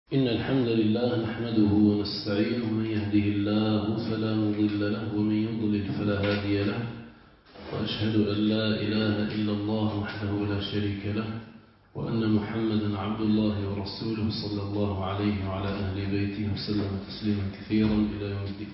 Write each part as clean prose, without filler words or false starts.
إن الحمد لله نحمده ونستعينه، من يهده الله فلا مضل له ومن يضلل فلا هادي له، وأشهد أن لا إله إلا الله وحده لا شريك له، وأن محمدا عبد الله ورسوله صلى الله عليه وعلى أهل بيته وسلم تسليما كثيرا إلى يوم الدين.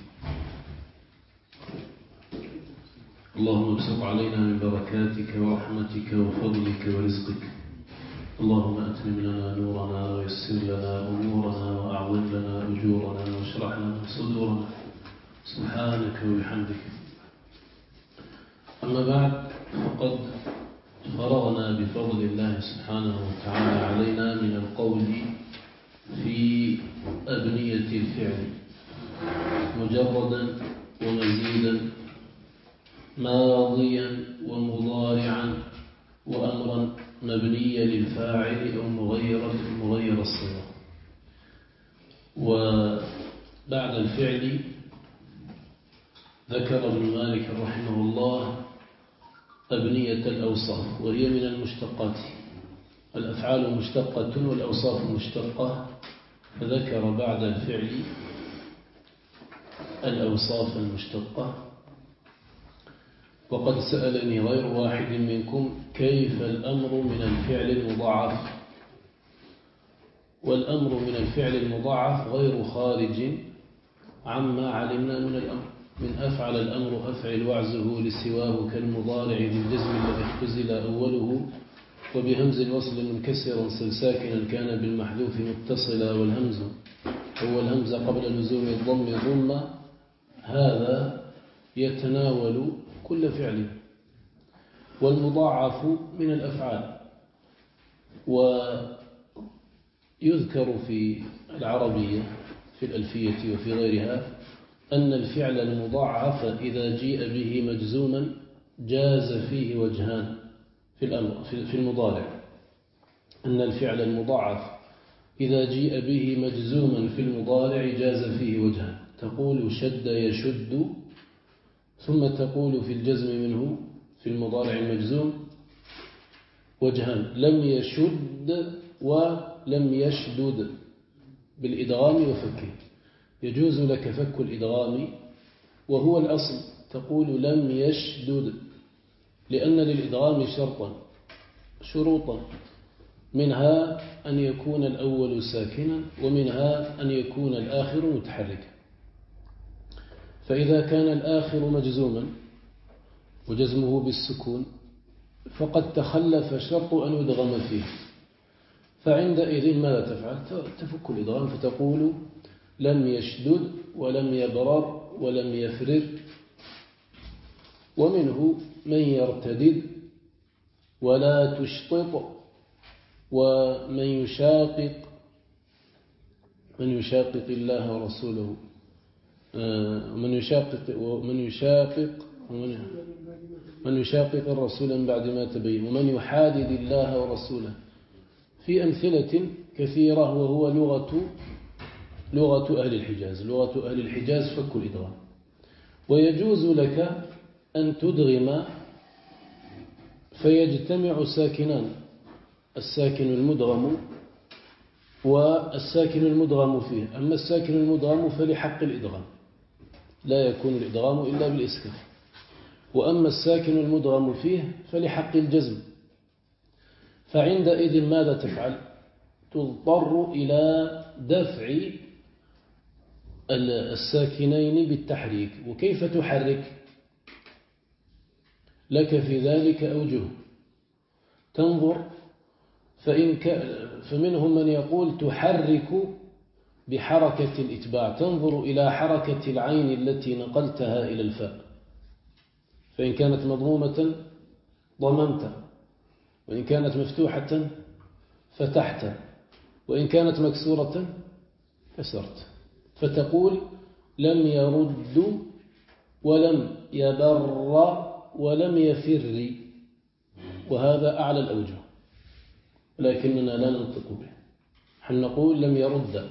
اللهم ابسط علينا من بركاتك ورحمتك وفضلك ورزقك. اللهم أتمم لنا نورنا ويسر لنا أمورنا وأعظم لنا أجورنا واشرح لنا صدورنا سبحانك وبحمدك. أما بعد، فقد فرغنا بفضل الله سبحانه وتعالى علينا من القول في أبنية الفعل مجردا ومزيدا، ماضيا ومضارعا وأمرا مبنيا للفاعل أو مغير الصيغة. وبعد الفعل ذكر ابن مالك رحمه الله أبنية الأوصاف، وهي من المشتقات. الأفعال مشتقة والأوصاف مشتقة، فذكر بعد الفعل الأوصاف المشتقة. وقد سألني غير واحد منكم كيف الأمر من الفعل المضاعف، والأمر من الفعل المضاعف غير خارج عما علمنا من الأمر، من أفعل الأمر أفعل وعزه لسواه كالمضارع بالجزم الذي اختزل أوله وبهمز الوصل منكسرا صل ساكنا كان بالمحذوف متصلا، والهمز هو الهمز قبل لزوم الضم ضم. هذا يتناول كل فعل. والمضاعف من الأفعال. ويذكر في العربية في الألفية وفي غيرها أن الفعل المضاعف إذا جيء به مجزوما جاز فيه وجهان في المضارع. أن الفعل المضاعف إذا جيء به مجزوما في المضارع جاز فيه وجهان. تقول شد يشد، ثم تقول في الجزم منه في المضارع المجزوم وجهان: لم يشد ولم يشدد، بالإدغام وفكه. يجوز لك فك الإدغام وهو الأصل، تقول لم يشدد، لأن للإدغام شروطا، منها أن يكون الأول ساكنا، ومنها أن يكون الآخر متحركا. فإذا كان الآخر مجزوما وجزمه بالسكون فقد تخلف شرط أن يدغم فيه، فعندئذ ماذا تفعل؟ تفك الإدغام فتقول لم يشدد ولم يبرر ولم يفرر. ومنه من يرتدد ولا تشطط، ومن يشاقق الله ورسوله، من يشاقق الرسول من بعد ما تبين، ومن يحادد الله ورسوله، في أمثلة كثيرة. وهو لغة أهل الحجاز. لغة أهل الحجاز فك الإدغام. ويجوز لك أن تدغم فيجتمع ساكنان: الساكن المدغم والساكن المدغم فيه. أما الساكن المدغم فلحق الإدغام، لا يكون الإدغام إلا بالإسكان. وأما الساكن المدغم فيه فلحق الجزم. فعندئذ ماذا تفعل؟ تضطر إلى دفع الساكنين بالتحريك. وكيف تحرك؟ لك في ذلك أوجه تنظر. فمنهم من يقول تحرك بحركة الإتباع، تنظر إلى حركة العين التي نقلتها إلى الفاء، فإن كانت مضمومة ضممت، وإن كانت مفتوحة فتحت، وإن كانت مكسورة كسرت. فتقول لم يرد ولم يبر ولم يفر، وهذا أعلى الأوجه، لكننا لا ننطق به. نقول لم يرد،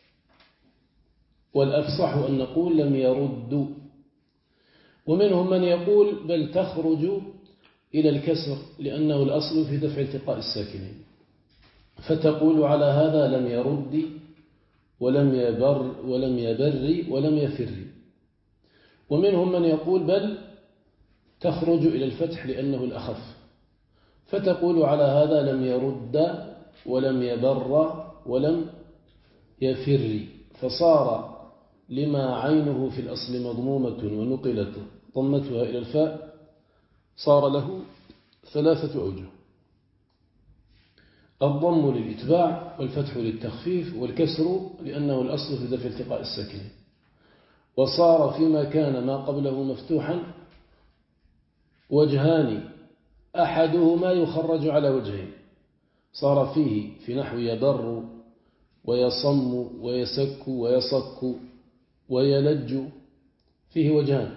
والأفصح أن نقول لم يرد. ومنهم من يقول بل تخرج إلى الكسر، لأنه الأصل في دفع التقاء الساكنين. فتقول على هذا لم يرد ولم يبر ولم يفر. ومنهم من يقول بل تخرج إلى الفتح لأنه الأخف، فتقول على هذا لم يرد ولم يبر ولم يفر، فصار لما عينه في الأصل مضمومة ونقلت ضمتها إلى الفاء صار له 3 أوجه: الضم للإتباع، والفتح للتخفيف، والكسر لأنه الأصل في دفع التقاء الساكنين. وصار فيما كان ما قبله مفتوحا وجهان أحدهما يخرج على وجهين، صار فيه في نحو يبر ويصم ويسك ويصك ويلج فيه وجهان،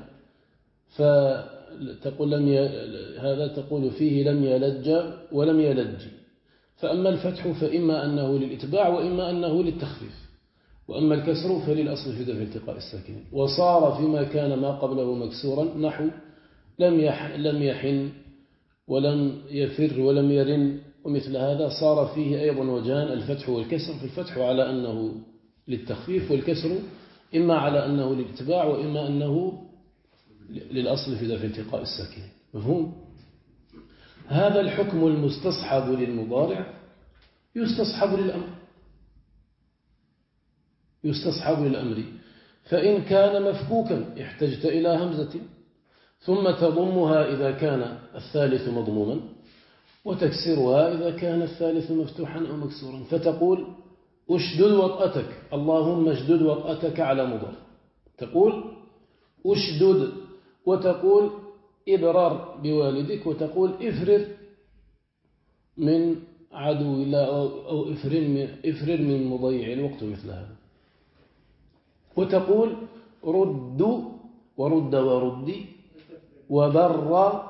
فتقول هذا تقول فيه لم يلج ولم يلج. فأما الفتح فإما أنه للإتباع وإما أنه للتخفيف، وأما الكسر فللأصل في دفع التقاء الساكنين. وصار فيما كان ما قبله مكسورا نحو لم يحن ولم يفر ولم يرن ومثل هذا، صار فيه أيضا وجهان: الفتح والكسر. في الفتح على أنه للتخفيف، والكسر إما على أنه للاتباع وإما أنه للأصل في دفع التقاء الساكنين. مفهوم؟ هذا الحكم المستصحب للمضارع يستصحب للأمر، فإن كان مفكوكا احتجت إلى همزة، ثم تضمها إذا كان الثالث مضموما، وتكسرها إذا كان الثالث مفتوحا أو مكسورا. فتقول أشدد وطأتك، اللهم اشدد وطأتك على مضر، تقول أشدد، وتقول إبرار بوالدك، وتقول إفرر من عدو الله أو إفرر من مضيع الوقت مثل هذا. وتقول رد ورد وردي وبر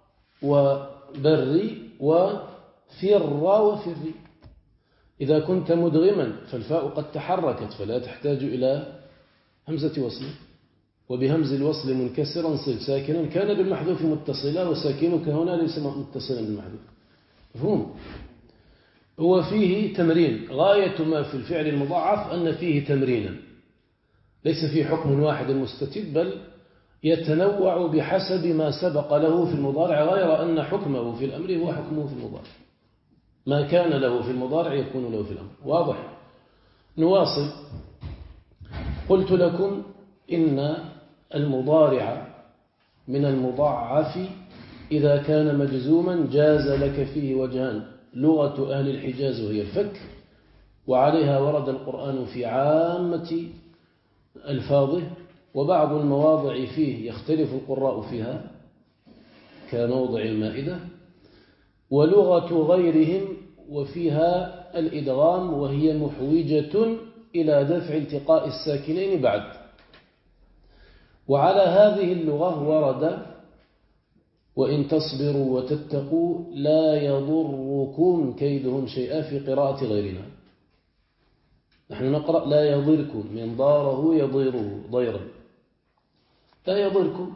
وبري وفر وفري. إذا كنت مدغما فالفاء قد تحركت فلا تحتاج إلى همزة وصل، وبهمز الوصل منكسرا صل ساكنا كان بالمحذوف متصلا، وساكنك هنا ليس متصلا بالمحذوف. مفهوم؟ هو فيه تمرين، غاية ما في الفعل المضاعف أن فيه تمرينا، ليس فيه حكم واحد مستتب، بل يتنوع بحسب ما سبق له في المضارع، غير أن حكمه في الأمر هو حكمه في المضارع، ما كان له في المضارع يكون له في الأمر. واضح؟ نواصل. قلت لكم إن المضارع من المضاعف إذا كان مجزوما جاز لك فيه وجهان: لغة أهل الحجاز وهي الفك، وعليها ورد القرآن في عامة ألفاظه، وبعض المواضع فيه يختلف القراء فيها كموضع المائدة، ولغة غيرهم وفيها الإدغام، وهي محوجة إلى دفع التقاء الساكنين بعد. وعلى هذه اللغة ورد: وإن تصبروا وتتقوا لا يضركم كيدهم شيئا في قراءة غيرنا. نحن نقرأ لا يضركم، من ضاره يضيره ضيرا، لا يضركم،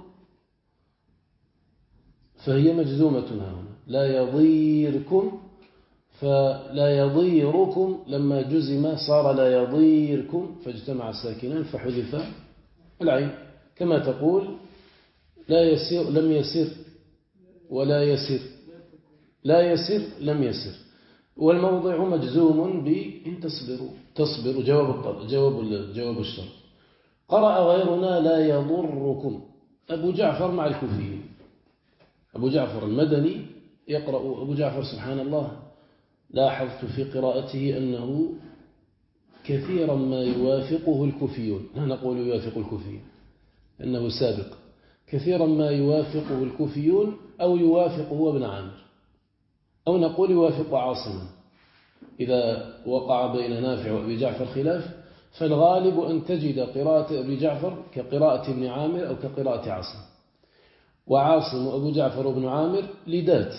فهي مجزومة هنا. لا يضيركم، فلا يضيركم لما جزم صار لا يضيركم، فاجتمع الساكنان فحذف العين. كما تقول لا يسير لم يسر، ولا يسر لا يسر لم يسر. والموضع مجزوم بإن تصبروا جواب الشرط. قرأ غيرنا لا يضركم. أبو جعفر مع الكوفيين، أبو جعفر المدني يقرأ، أبو جعفر سبحان الله لاحظت في قراءته أنه كثيرا ما يوافقه الكوفيون، لا نقول يوافق الكوفيين أنه سابق، كثيرا ما يوافقه الكوفيون أو يوافقه ابن عامر، أو نقول يوافق عاصما. إذا وقع بين نافع وأبي جعفر خلاف، فالغالب أن تجد قراءة أبي جعفر كقراءة ابن عامر أو كقراءة عاصم. وعاصم وأبو جعفر وابن عامر لدات.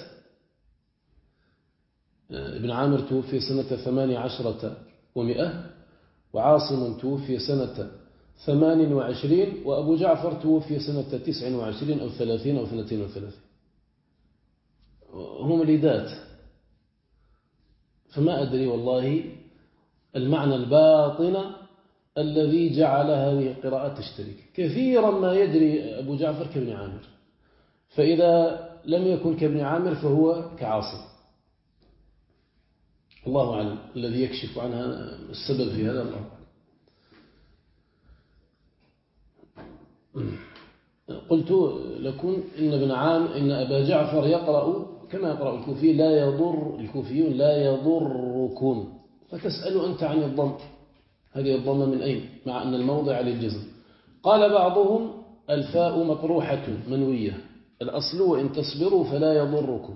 ابن عامر توفي سنة 18 و100، وعاصم توفي سنة 28، وأبو جعفر توفي سنة 29 أو 30 أو 32. هم لدات، فما أدري والله المعنى الباطن الذي جعل هذه القراءة تشترك. كثيرا ما يجري أبو جعفر كابن عامر، فإذا لم يكن كابن عامر فهو كعاصم. الله أعلم، الذي يكشف عنها السبب في هذا الله. قلت لكم إن أبا جعفر يقرأ كما يقرأ الكوفي الكوفيون لا يضركم، فتسأل أنت عن الضم، هذه الضمة من أين مع أن الموضع للجزم؟ قال بعضهم الفاء مطروحة منوية، الأصل وإن تصبروا فلا يضركم،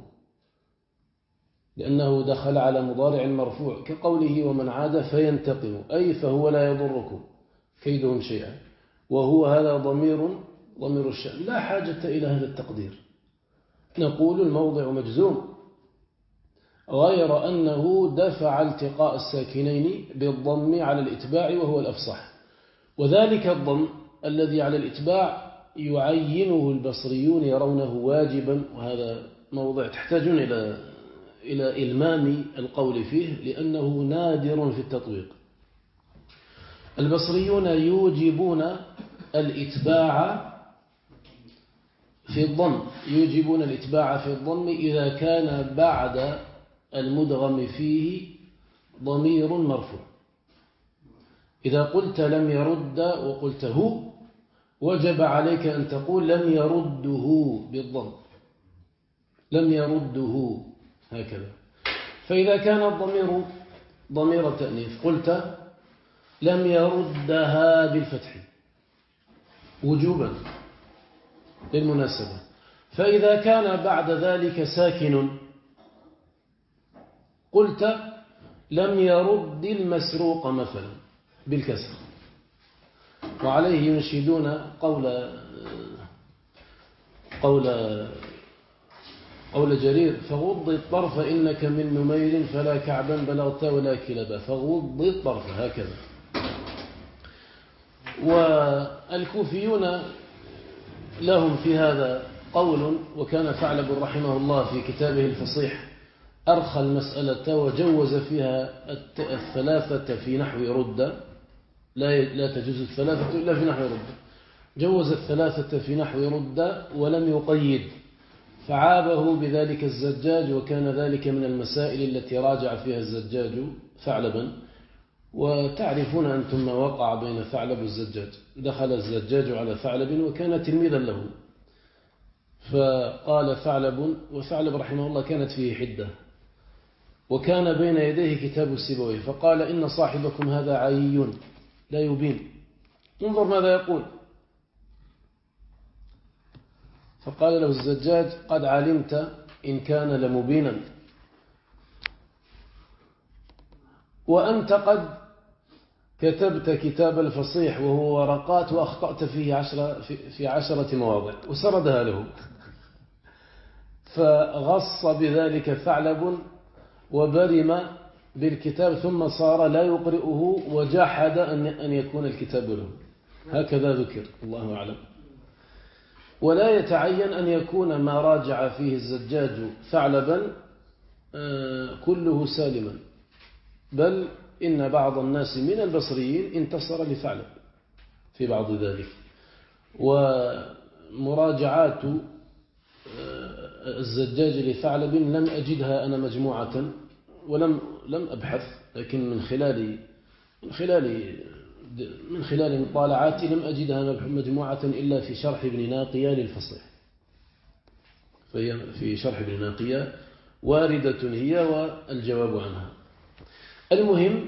لأنه دخل على مضارع مرفوع كقوله ومن عاد فينتقم، أي فهو لا يضركم كيدهم شيئا، وهو هذا ضمير الشأن، لا حاجة إلى هذا التقدير. نقول الموضع مجزوم، غير أنه دفع التقاء الساكنين بالضم على الإتباع وهو الأفصح، وذلك الضم الذي على الإتباع يعينه البصريون يرونه واجبا، وهذا موضع تحتاجون إلى إلمام القول فيه لأنه نادر في التطبيق. البصريون يوجبون الإتباع في الضم إذا كان بعد المدغم فيه ضمير مرفوع. إذا قلت لم يرد وقلت هو، وجب عليك أن تقول لم يرده بالضم، لم يرده هكذا. فإذا كان الضمير ضمير تأنيث قلت لم يردها بالفتح وجوبا للمناسبة. فإذا كان بعد ذلك ساكن قلت لم يرد المسروق مثلا بالكسر. وعليه ينشدون قول جرير فغض الطرف إنك من نمير فلا كعبا بلغت ولا كلبا، فغض الطرف هكذا. والكوفيون لهم في هذا قول، وكان ثعلب رحمه الله في كتابه الفصيح أرخى المسألة وجوز فيها الثلاثة في نحو رد، لا تجوز الثلاثة إلا في نحو رد، جوز الثلاثة في نحو رد ولم يقيد، فعابه بذلك الزجاج، وكان ذلك من المسائل التي راجع فيها الزجاج ثعلبا. وتعرفون أنتم ما وقع بين ثعلب والزجاج، دخل الزجاج على ثعلب وكان تلميذا له، فقال ثعلب، وثعلب رحمه الله كانت فيه حدة، وكان بين يديه كتاب السيبويه، فقال إن صاحبكم هذا عيي لا يبين، انظر ماذا يقول. فقال له الزجاج قد علمت إن كان لمبينا، وأنت قد كتبت كتاب الفصيح وهو ورقات وأخطأت فيه في 10 مواضع، وسردها له. فغص بذلك ثعلب وبرم بالكتاب، ثم صار لا يقرئه وجحد أن يكون الكتاب له. هكذا ذكر، الله أعلم. ولا يتعين أن يكون ما راجع فيه الزجاج ثعلبا كله سالما، بل إن بعض الناس من البصريين انتصر لثعلب في بعض ذلك. ومراجعات الزجاج لثعلب لم أجدها أنا مجموعة، ولم أبحث، لكن من خلال مطالعاتي لم أجدها مجموعة إلا في شرح ابن ناقية للفصيح، فهي في شرح ابن ناقية واردة هي والجواب عنها. المهم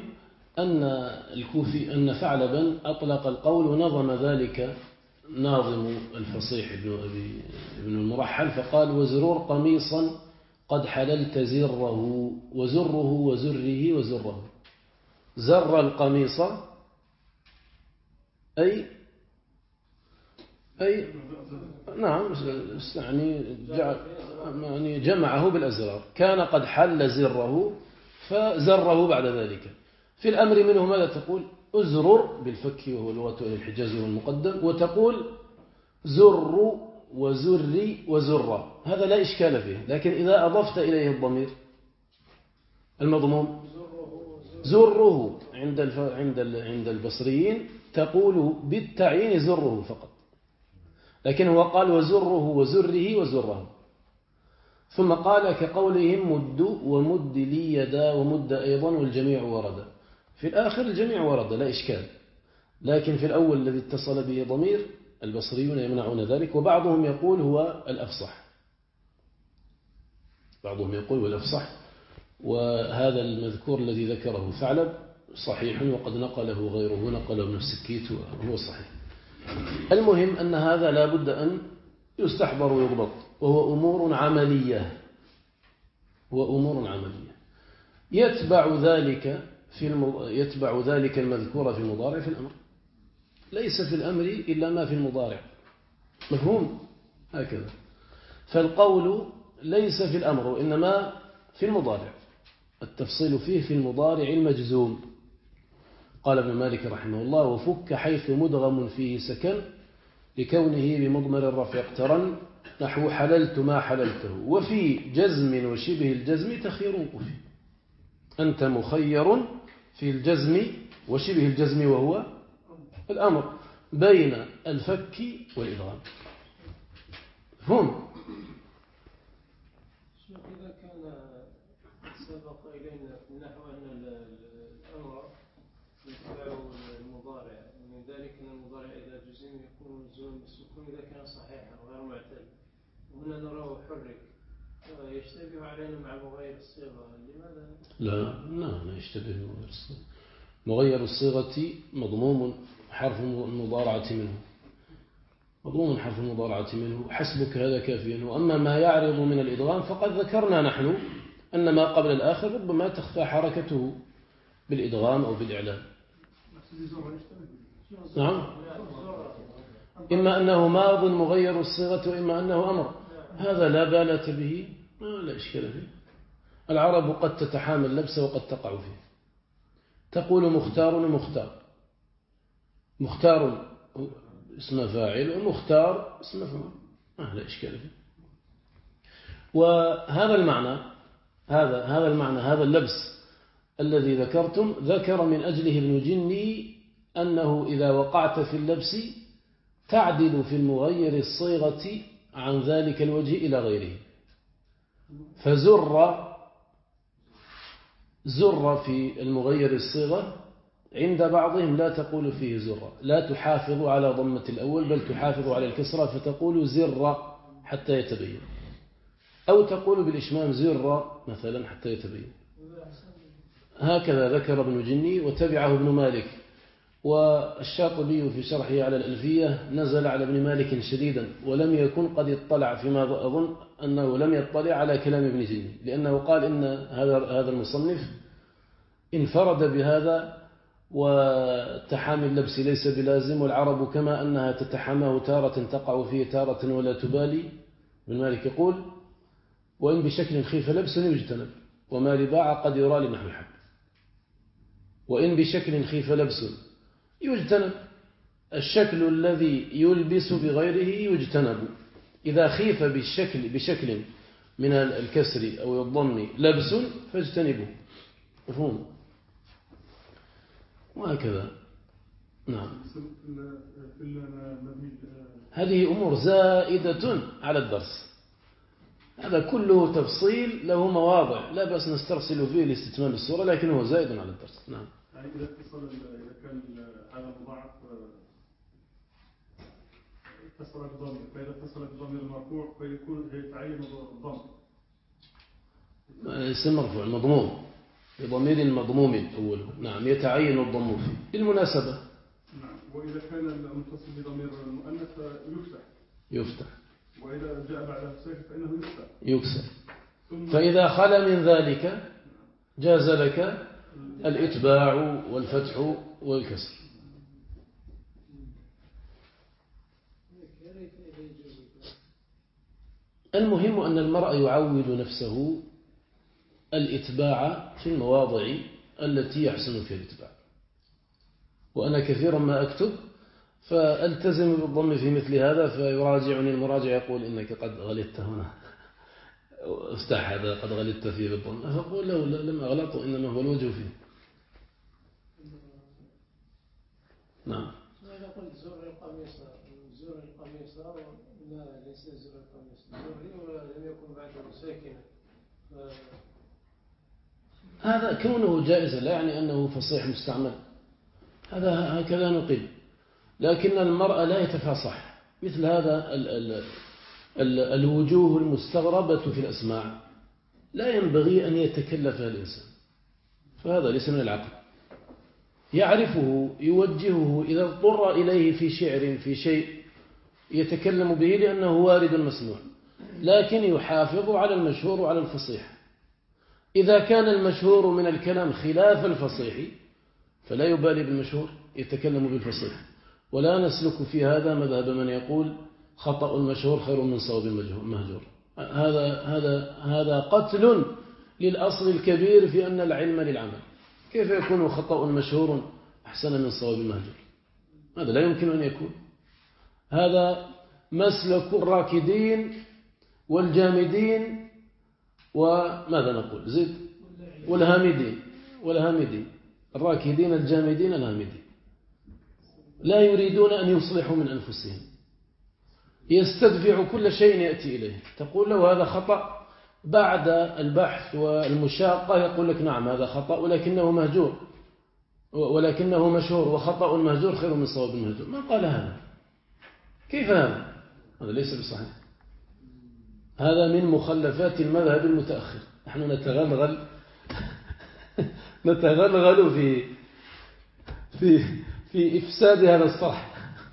أن ثعلبا أطلق القول، ونظم ذلك ناظم الفصيح ابن المرحل، فقال وزرور قميصا قد حللت زره وزره وزره وزره. زر القميص أي نعم، يعني جمعه بالأزرار، كان قد حل زره فزره بعد ذلك. في الأمر منه ماذا تقول؟ أزرر بالفك وهو لغة الحجاز والمقدم، وتقول زر وزري وزر، هذا لا إشكال فيه. لكن إذا أضفت إليه الضمير المضموم زره عند البصريين تقول بالتعيين زره فقط، لكن هو قال وزره وزره وزره، ثم قال كقولهم مد ومد لي يدا ومد أيضا والجميع ورد. في الآخر الجميع ورد لا إشكال، لكن في الأول الذي اتصل به ضمير البصريون يمنعون ذلك، وبعضهم يقول هو الأفصح، بعضهم يقول هو الأفصح، وهذا المذكور الذي ذكره ثعلب صحيح، وقد نقله غيره، نقله ابن السكيت وهو صحيح. المهم أن هذا لا بد أن يستحضر ويضبط، وهو أمور عملية، يتبع ذلك المذكور في المضارع في الأمر، ليس في الأمر إلا ما في المضارع، مفهوم هكذا. فالقول ليس في الأمر وإنما في المضارع، التفصيل فيه في المضارع المجزوم. قال ابن مالك رحمه الله وفك حيث مدغم فيه سكن لكونه بمضمر الرفع اقترن، نحو حللت ما حللته. وفي جزم وشبه الجزم تخير وفي، أنت مخير في الجزم وشبه الجزم وهو الأمر بين الفك والإدغام. هم إذا كان سبق إلينا نحو أن الأمر يتبع المضارع، من ذلك أن المضارع إذا جزم يكون مجزوم بالسكون إذا كان صحيحا وغير معتل، وهنا نراه حرك، يشتبه علينا مع مغير الصيغة، لماذا؟ لا يشتبه مغير الصيغة. مغير الصيغة مضموم حرف المضارعة منه، مضموم حرف المضارعة منه، حسبك هذا كافيا. وأما ما يعرض من الإدغام فقد ذكرنا نحن أن ما قبل الآخر ربما تخفى حركته بالإدغام أو بالإعلان. نعم، إما أنه ماض مغير الصيغة وإما أنه أمر، هذا لا بالة به، لا إشكال فيه. العرب قد تتحامل لبس وقد تقع فيه، تقول مختار ومختار، مختار اسم فاعل ومختار اسم مفعول، لا إشكال فيه. وهذا المعنى هذا اللبس الذي ذكرتم ذكر من أجله ابن جني أنه إذا وقعت في اللبس تعدل في المغير الصيغة عن ذلك الوجه إلى غيره. فزر في المغير الصيغة عند بعضهم لا تقول فيه زر، لا تحافظ على ضمة الأول بل تحافظ على الكسرة فتقول زر حتى يتبين، أو تقول بالإشمام زر مثلا حتى يتبين. هكذا ذكر ابن جني وتبعه ابن مالك. والشاطبي في شرحه على الألفية نزل على ابن مالك شديدا، ولم يكن قد اطلع، فيما أظن أنه لم يطلع على كلام ابن جني، لأنه قال إن هذا المصنف انفرد بهذا، وتحامي اللبس ليس بلازم، والعرب كما أنها تتحاماه تارة تقع فيه تارة ولا تبالي. ابن مالك يقول وإن بشكل خيف لبس يجتنب، وما لباع قد يرى لنحو الحب. وإن بشكل خيف لبس يجتنب، الشكل الذي يلبس بغيره يجتنب. إذا خيف بشكل من الكسر أو الضم لبس فاجتنبه، مفهوم؟ وهكذا. نعم، هذه أمور زائدة على الدرس، هذا كله تفصيل له مواضع لا بأس نسترسل فيه لاستتمام السورة، لكن هو زائد على الدرس. نعم. يعني إذا كان هذا مضاعف اتصل بالضمير، فإذا اتصل بالضمير المرفوع فيكون يتعين الضم، اسم مرفوع مضموم بضمير مضموم أوله، نعم، يتعين الضم فيه بالمناسبة. نعم. وإذا كان المتصل بضمير المؤنث يفتح، وإذا جاء بعده ساكن فإنه يكسر. فإذا خلا من ذلك جاز لك الإتباع والفتح والكسر. المهم أن المرء يعود نفسه الإتباع في المواضع التي يحسن فيها الإتباع. وأنا كثيرا ما أكتب فألتزم بالضم في مثل هذا، فيراجعني المراجع يقول إنك قد غلطت هنا، افتح هذا قد غلطت فيه بالضم، فأقول له لم أغلط، إنما هو الوجه فيه. نعم. إذا قلت زر القميص لا ليس زر القميص زري ولم يكن بعده ساكنا. هذا كونه جائزا لا يعني أنه فصيح مستعمل، هذا هكذا نقل. لكن المرأة لا يتفاصح مثل هذا الوجوه المستغربة في الأسماع لا ينبغي أن يتكلفها الإنسان، فهذا ليس من العقل. يعرفه يوجهه إذا اضطر إليه في شعر في شيء يتكلم به لأنه وارد مسموع، لكن يحافظ على المشهور وعلى الفصيح. إذا كان المشهور من الكلام خلاف الفصيح فلا يبالي بالمشهور، يتكلم بالفصيح. ولا نسلك في هذا مذهب من يقول خطأ المشهور خير من صواب المهجور. هذا قتل للأصل الكبير في أن العلم للعمل. كيف يكون خطأ مشهور أحسن من صواب المهجور؟ هذا لا يمكن أن يكون. هذا مسلك الراكدين والجامدين وماذا نقول زيد والهامدين الراكدين الجامدين الهامدين لا يريدون أن يصلحوا من أنفسهم، يستدفع كل شيء يأتي إليه. تقول له هذا خطأ، بعد البحث والمشاقة يقول لك نعم هذا خطأ ولكنه مهجور ولكنه مشهور، وخطأ المهجور خير من صواب المهجور. ما قال هذا؟ كيف هذا؟ هذا ليس بصحيح. هذا من مخلفات المذهب المتأخر. نحن نتغلغل في إفساد هذا الصح.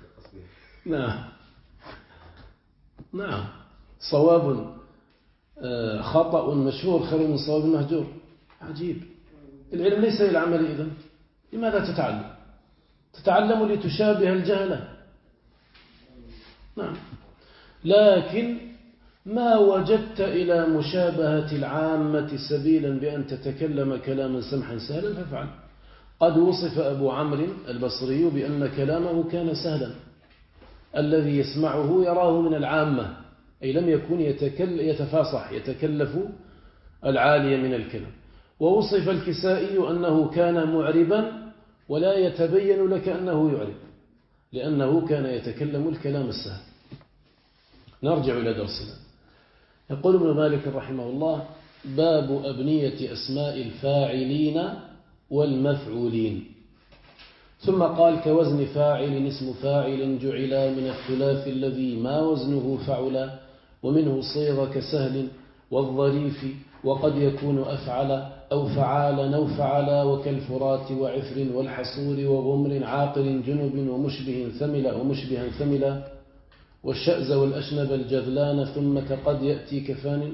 نعم صواب خطأ مشهور خير من صواب مهجور. عجيب. العلم ليس للعمل إذن. لماذا تتعلم لتشابه الجهلة. نعم. لكن ما وجدت إلى مشابهة العامة سبيلا بأن تتكلم كلاما سمحا سهلا فافعل. قد وصف أبو عمرو البصري بأن كلامه كان سهلا، الذي يسمعه يراه من العامة، أي لم يكن يتفاصح يتكلف العالية من الكلام. ووصف الكسائي أنه كان معربا ولا يتبين لك أنه يعرب، لأنه كان يتكلم الكلام السهل. نرجع إلى درسنا. يقول ابن مالك رحمه الله: باب أبنية أسماء الفاعلين والمفعولين. ثم قال: كوزن فاعل اسم فاعل جعل من الثلاث الذي ما وزنه فعل، ومنه صيغ كسهل والظريف، وقد يكون أفعل أو فعال أو فعلا، وكالفرات وعفر والحصور وغمر عاقل جنب ومشبه ثملا والشأز والأشنب الجذلان، ثم قد يأتي كفان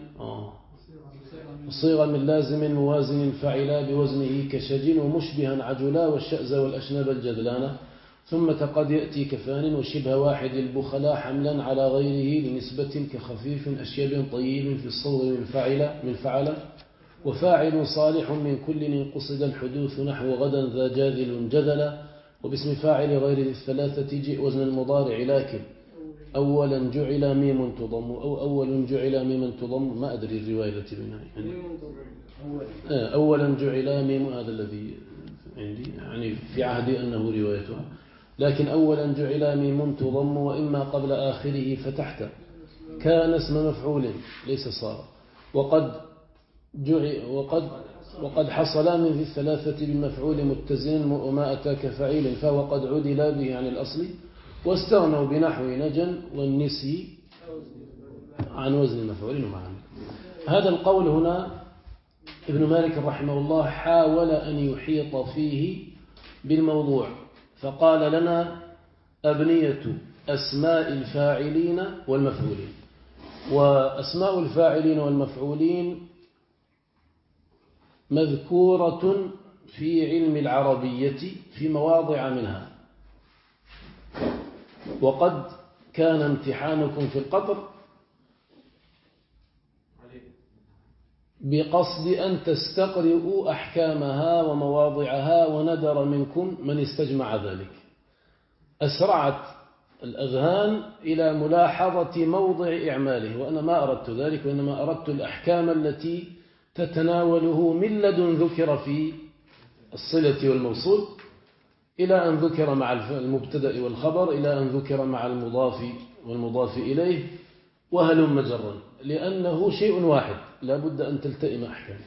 صيغ من لازم موازن فعلا بوزنه كشج، ومشبها عجلا والشأز والأشنب الجذلان، ثم قد يأتي كفان وشبه واحد البخلا حملا على غيره لنسبة كخفيف أشيب طيب في الصور من فعل وفاعل صالح من كل إن قصد الحدوث نحو غدا ذا جاذل جذلا. وباسم فاعل غير الثلاثة جئ وزن المضارع لكن أولا جعل ميم تضم أو أول جعل ميم تضم. ما أدري الرواية التي بينها يعني أولا جعل ميم، هذا الذي عندي يعني في عهدي أنه روايتها، لكن أولا جعل ميم تضم وإما قبل آخره فتحت كان اسم مفعول ليس صار. وقد حصل من ذي الثلاثة بمفعول متزن وما أتاك فعيل، فهو قد عدل به عن الأصل، واستغنوا بنحو نجن والنسي عن وزن مفعول معا. هذا القول هنا ابن مالك رحمه الله حاول أن يحيط فيه بالموضوع، فقال لنا أبنية أسماء الفاعلين والمفعولين. وأسماء الفاعلين والمفعولين مذكورة في علم العربية في مواضع منها، وقد كان امتحانكم في القطر بقصد أن تستقرئوا أحكامها ومواضعها، وندر منكم من استجمع ذلك. أسرعت الأذهان إلى ملاحظة موضع إعماله، وأنا ما أردت ذلك، وإنما أردت الأحكام التي تتناوله من لدن ذكر في الصلة والموصول إلى أن ذكر مع المبتدأ والخبر، إلى أن ذكر مع المضاف والمضاف إليه، وهلم جرا، لأنه شيء واحد لا بد أن تلتئم أحكامه.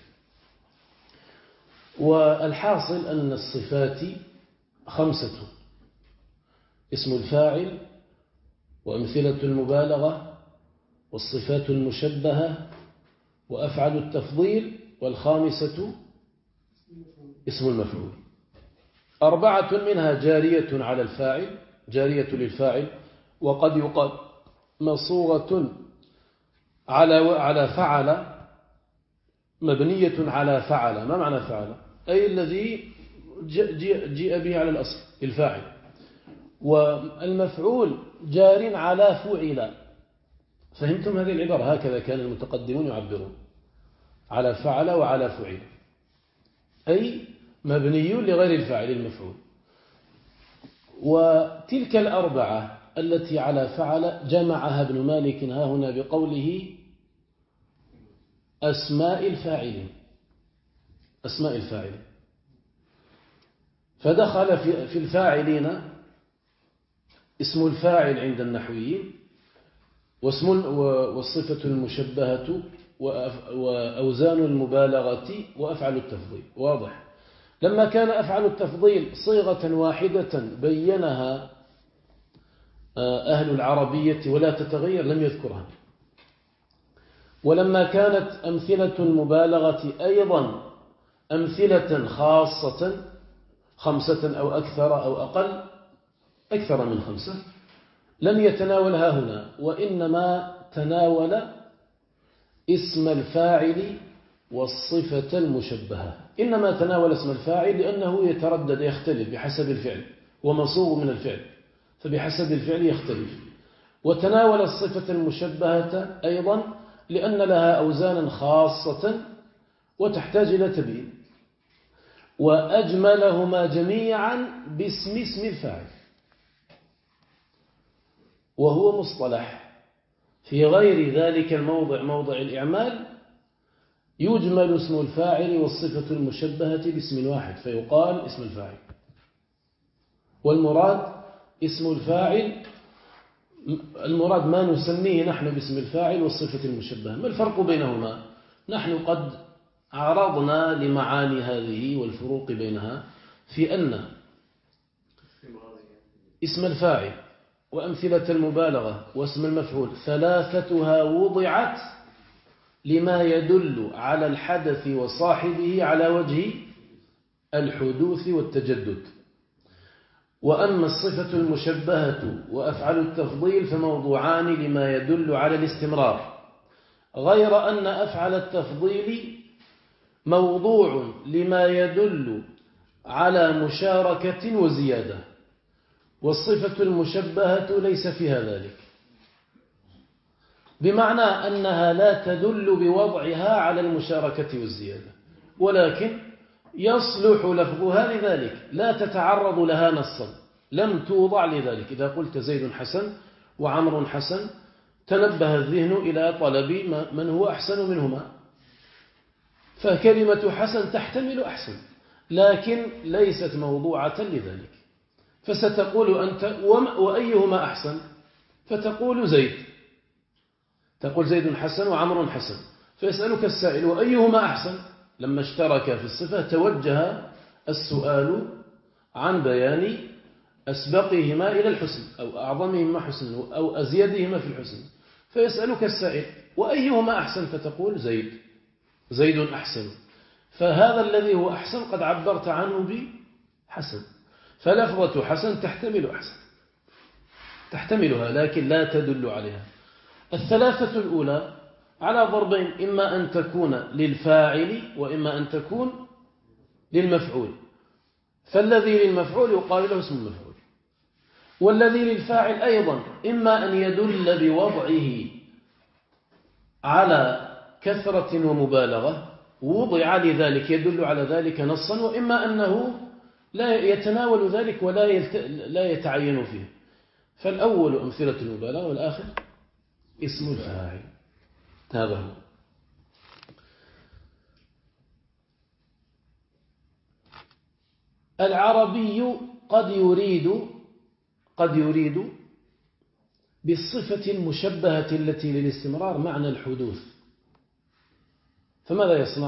والحاصل أن الصفات 5: اسم الفاعل، وأمثلة المبالغة، والصفات المشبهة، وأفعل التفضيل، والخامسة اسم المفعول. 4 منها جارية على الفاعل، جارية للفاعل، وقد يقال مصوغة على فعل، مبنية على فعل. ما معنى فعل؟ أي الذي جيء به على الأصل الفاعل. والمفعول جار على فعل. فهمتم هذه العبارة؟ هكذا كان المتقدمون يعبرون، على فعل وعلى فعل، أي مبني لغير الفاعل المفعول. وتلك 4 التي على فعل جمعها ابن مالك ها هنا بقوله أسماء الفاعلين، أسماء الفاعلين. فدخل في الفاعلين اسم الفاعل عند النحويين، والصفة المشبهة، وأوزان المبالغة، وأفعل التفضيل. واضح؟ لما كان أفعل التفضيل صيغة واحدة بينها أهل العربية ولا تتغير لم يذكرها. ولما كانت أمثلة المبالغة أيضا أمثلة خاصة 5 أو أكثر أو أقل، أكثر من 5، لم يتناولها هنا، وإنما تناول اسم الفاعل والصفة المشبهة. إنما تناول اسم الفاعل لأنه يتردد، يختلف بحسب الفعل، ومصوغ من الفعل، فبحسب الفعل يختلف. وتناول الصفة المشبهة أيضا لأن لها أوزانا خاصة وتحتاج إلى تبيين. وأجملهما جميعا باسم اسم الفاعل، وهو مصطلح في غير ذلك الموضع، موضع الإعمال، يجمل اسم الفاعل والصفة المشبهة باسم واحد فيقال اسم الفاعل. والمراد اسم الفاعل، المراد ما نسميه نحن باسم الفاعل والصفة المشبهة. ما الفرق بينهما؟ نحن قد عرضنا لمعاني هذه والفروق بينها، في أن اسم الفاعل وأمثلة المبالغة واسم المفعول 3 وضعت لما يدل على الحدث وصاحبه على وجه الحدوث والتجدد. وأما الصفة المشبهة وأفعل التفضيل فموضوعان لما يدل على الاستمرار، غير أن أفعل التفضيل موضوع لما يدل على مشاركة وزيادة، والصفة المشبهة ليس فيها ذلك، بمعنى أنها لا تدل بوضعها على المشاركة والزيادة، ولكن يصلح لفظها لذلك، لا تتعرض لها نصا، لم توضع لذلك. إذا قلت زيد حسن وعمر حسن تنبه الذهن إلى طلب من هو أحسن منهما، فكلمة حسن تحتمل أحسن، لكن ليست موضوعة لذلك. فستقول أنت وأيهما أحسن؟ فتقول زيد، تقول زيد حسن وعمر حسن، فيسألك السائل وأيهما أحسن؟ لما اشترك في الصفة توجه السؤال عن بيان أسبقهما إلى الحسن، أو أعظمهما حسنا، أو أزيدهما في الحسن. فيسألك السائل وأيهما أحسن؟ فتقول زيد، زيد أحسن. فهذا الذي هو أحسن قد عبرت عنه بحسن، فلفظة حسن تحتمل أحسن، تحتملها لكن لا تدل عليها. 3 الأولى على ضربين، إما أن تكون للفاعل وإما أن تكون للمفعول. فالذي للمفعول يقال له اسم المفعول، والذي للفاعل أيضا إما أن يدل بوضعه على كثرة ومبالغة وضع لذلك يدل على ذلك نصا، وإما أنه لا يتناول ذلك ولا لا يتعين فيه. فالأول أمثلة المبالغة، والآخر اسم الفاعل. هذا هو. العربي قد يريد بالصفة المشبهة التي للاستمرار معنى الحدوث، فماذا يصنع؟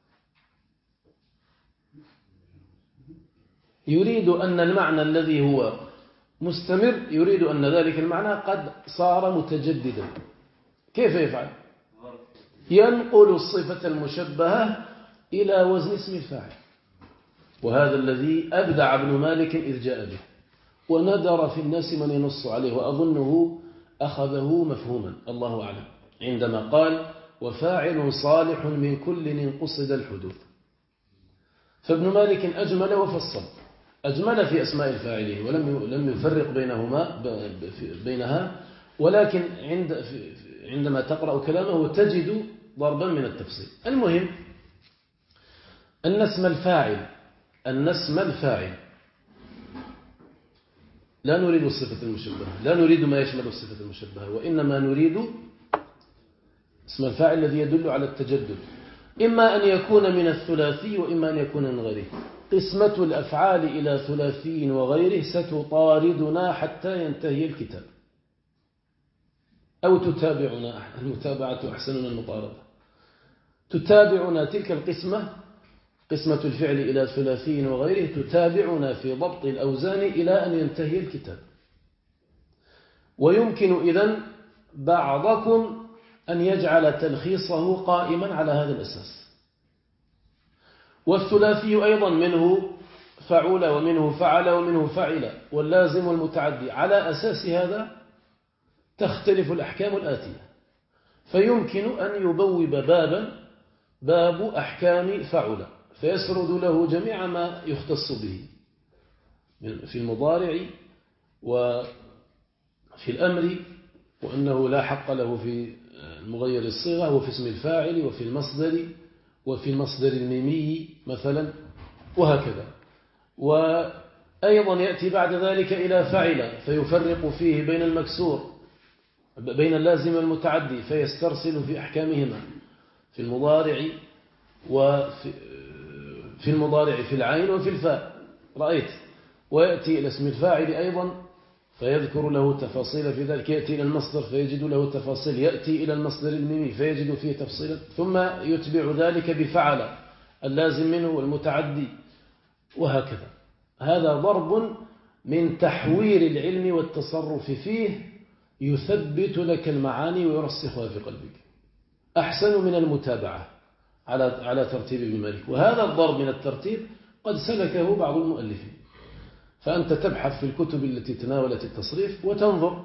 يريد أن المعنى الذي هو مستمر، يريد أن ذلك المعنى قد صار متجددا. كيف يفعل؟ ينقل الصفة المشبهة إلى وزن اسم الفاعل، وهذا الذي أبدع ابن مالك إذ جاء به، وندر في الناس من ينص عليه، وأظنه أخذه مفهوما، الله أعلم، عندما قال وفاعل صالح من كل إن قصد الحدوث. فابن مالك أجمل وفصل، أجمل في أسماء الفاعلين ولم يفرق بينها، ولكن عندما تقرأ كلامه تجد ضربا من التفصيل. المهم أن اسم الفاعل لا نريد الصفة المشبهة، لا نريد ما يشمل الصفة المشبهة، وإنما نريد اسم الفاعل الذي يدل على التجدد، إما أن يكون من الثلاثي وإما أن يكون من غيره. قسمة الأفعال إلى ثلاثي وغيره ستطاردنا حتى ينتهي الكتاب، أو تتابعنا، المتابعة أحسن من المطاردة، تتابعنا تلك القسمة، قسمة الفعل إلى ثلاثي وغيره، تتابعنا في ضبط الأوزان إلى أن ينتهي الكتاب. ويمكن إذن بعضكم أن يجعل تلخيصه قائما على هذا الأساس. والثلاثي أيضا منه فعل ومنه فعل ومنه فعل، واللازم المتعدي. على أساس هذا تختلف الأحكام الآتية، فيمكن أن يبوب باب أحكام فعل، فيسرد له جميع ما يختص به في المضارع وفي الأمر، وأنه لا حق له في المغير الصيغة، وفي اسم الفاعل، وفي المصدر، وفي المصدر الميمي مثلا، وهكذا. وأيضا يأتي بعد ذلك إلى فعل، فيفرق فيه بين المكسور، بين اللازم والمتعدي، فيسترسل في أحكامهما في المضارع، وفي المضارع في العين وفي الفاء، رأيت. ويأتي إلى اسم الفاعل أيضا فيذكر له تفاصيل في ذلك، يأتي إلى المصدر فيجد له تفاصيل، يأتي إلى المصدر الميمي فيجد فيه تفصيلا، ثم يتبع ذلك بفعل اللازم منه والمتعدي، وهكذا. هذا ضرب من تحوير العلم والتصرف فيه، يثبت لك المعاني ويرسخها في قلبك، أحسن من المتابعة على ترتيب ابن مالك. وهذا الضرب من الترتيب قد سلكه بعض المؤلفين، فأنت تبحث في الكتب التي تناولت التصريف وتنظر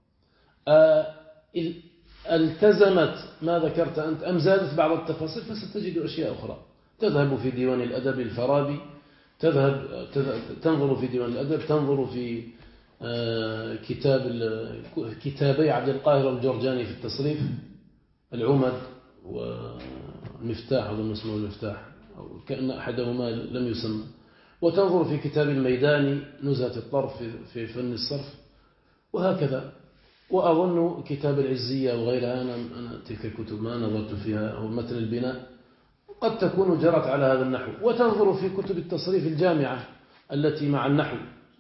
التزمت ما ذكرت أنت أم زادت بعض التفاصيل، فستجد أشياء أخرى. تذهب في ديوان الأدب الفارابي، تنظر في ديوان الأدب، تنظر في كتابي عبد القاهر الجرجاني في التصريف، العمد والمفتاح، أظن اسمه المفتاح، أو كأن أحدهما لم يسمى، وتنظر في كتاب الميداني نزهة الطرف في فن الصرف، وهكذا. وأظن كتاب العزية وغيرها، أنا تلك الكتب ما نظرت فيها، أو متن البناء قد تكون جرت على هذا النحو. وتنظر في كتب التصريف الجامعة التي مع النحو،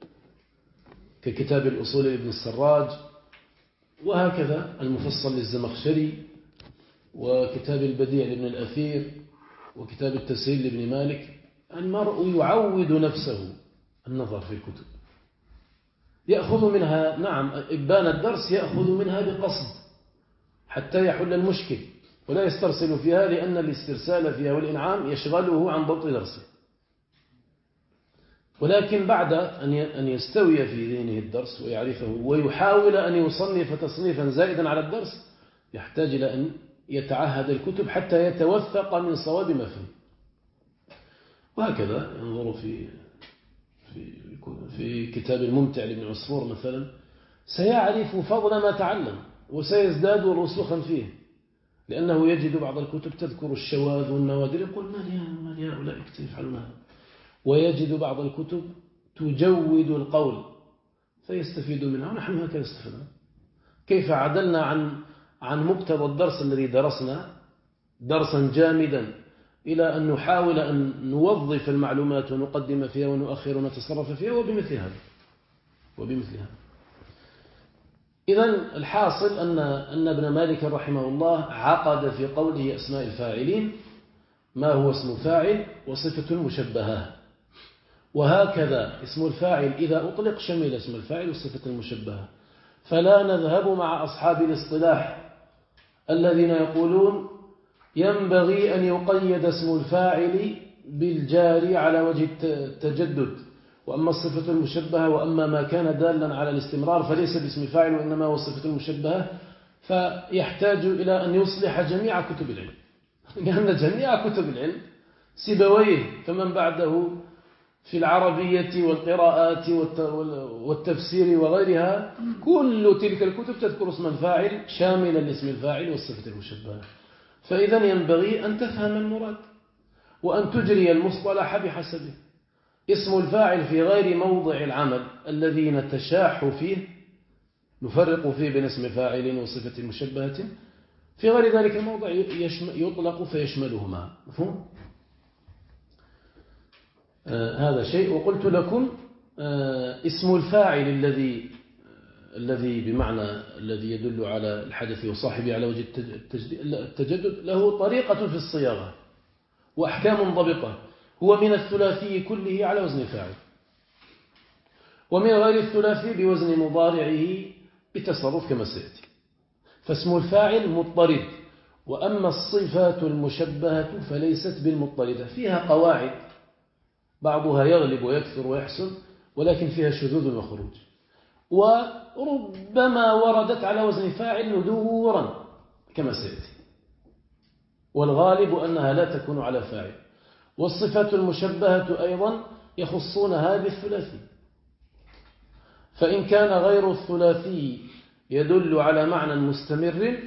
ككتاب الأصول لابن السراج، وهكذا المفصل للزمخشري، وكتاب البديع لابن الأثير، وكتاب التسهيل لابن مالك. المرء يعود نفسه النظر في الكتب، يأخذ منها، نعم، إبان الدرس يأخذ منها بقصد حتى يحل المشكل، ولا يسترسل فيها، لأن الاسترسال فيها والإنعام يشغله عن ضبط درسه. ولكن بعد أن يستوي في ذهنه الدرس ويعرفه، ويحاول أن يصنف تصنيفا زائدا على الدرس، يحتاج إلى أن يتعهد الكتب حتى يتوثق من صواب ما فيه. وهكذا ينظر في كتاب الممتع لابن عصفور مثلا، سيعرف فضل ما تعلم وسيزداد رسوخا فيه، لأنه يجد بعض الكتب تذكر الشواذ والنوادر، يقول ما لي هؤلاء يفعلون هذا. ويجد بعض الكتب تجود القول فيستفيد منها، ونحن هكذا استفدنا. كيف عدلنا عن مقتضى الدرس الذي درسنا، درسا جامدا إلى أن نحاول أن نوظف المعلومات ونقدم فيها ونؤخر ونتصرف فيها وبمثل هذا. إذن الحاصل أن ابن مالك رحمه الله عقد في قوله أسماء الفاعلين ما هو اسم فاعل وصفة مشبهة، وهكذا اسم الفاعل إذا أطلق شمل اسم الفاعل والصفة المشبهة. فلا نذهب مع أصحاب الاصطلاح الذين يقولون ينبغي أن يقيد اسم الفاعل بالجاري على وجه التجدد، وأما الصفة المشبهة وأما ما كان دالا على الاستمرار فليس باسم فاعل وإنما هو الصفة المشبهة، فيحتاج إلى أن يصلح جميع كتب العلم، لأن جميع كتب العلم سيبويه فمن بعده في العربية والقراءات والتفسير وغيرها كل تلك الكتب تذكر اسم الفاعل شاملا لاسم الفاعل والصفة المشبهة. فإذا ينبغي أن تفهم المراد وأن تجري المصطلح بحسبه. اسم الفاعل في غير موضع العمل الذي نتشاح فيه نفرق فيه بين اسم فاعل وصفة مشبهة، في غير ذلك الموضع يطلق فيشملهما. مفهوم؟ هذا شيء. وقلت لكم اسم الفاعل الذي بمعنى الذي يدل على الحدث وصاحبه على وجه التجدد له طريقة في الصياغة وأحكام ضبطة. هو من الثلاثي كله على وزن فاعل، ومن غير الثلاثي بوزن مضارعه بتصرف كما سيأتي. فاسم الفاعل مضطرد، وأما الصفات المشبهة فليست بالمضطردة، فيها قواعد بعضها يغلب ويكثر ويحسن، ولكن فيها شذوذ وخروج، وربما وردت على وزن فاعل ندورا كما سيأتي، والغالب أنها لا تكون على فاعل. والصفات المشبهة أيضا يخصونها بالثلاثي، فإن كان غير الثلاثي يدل على معنى مستمر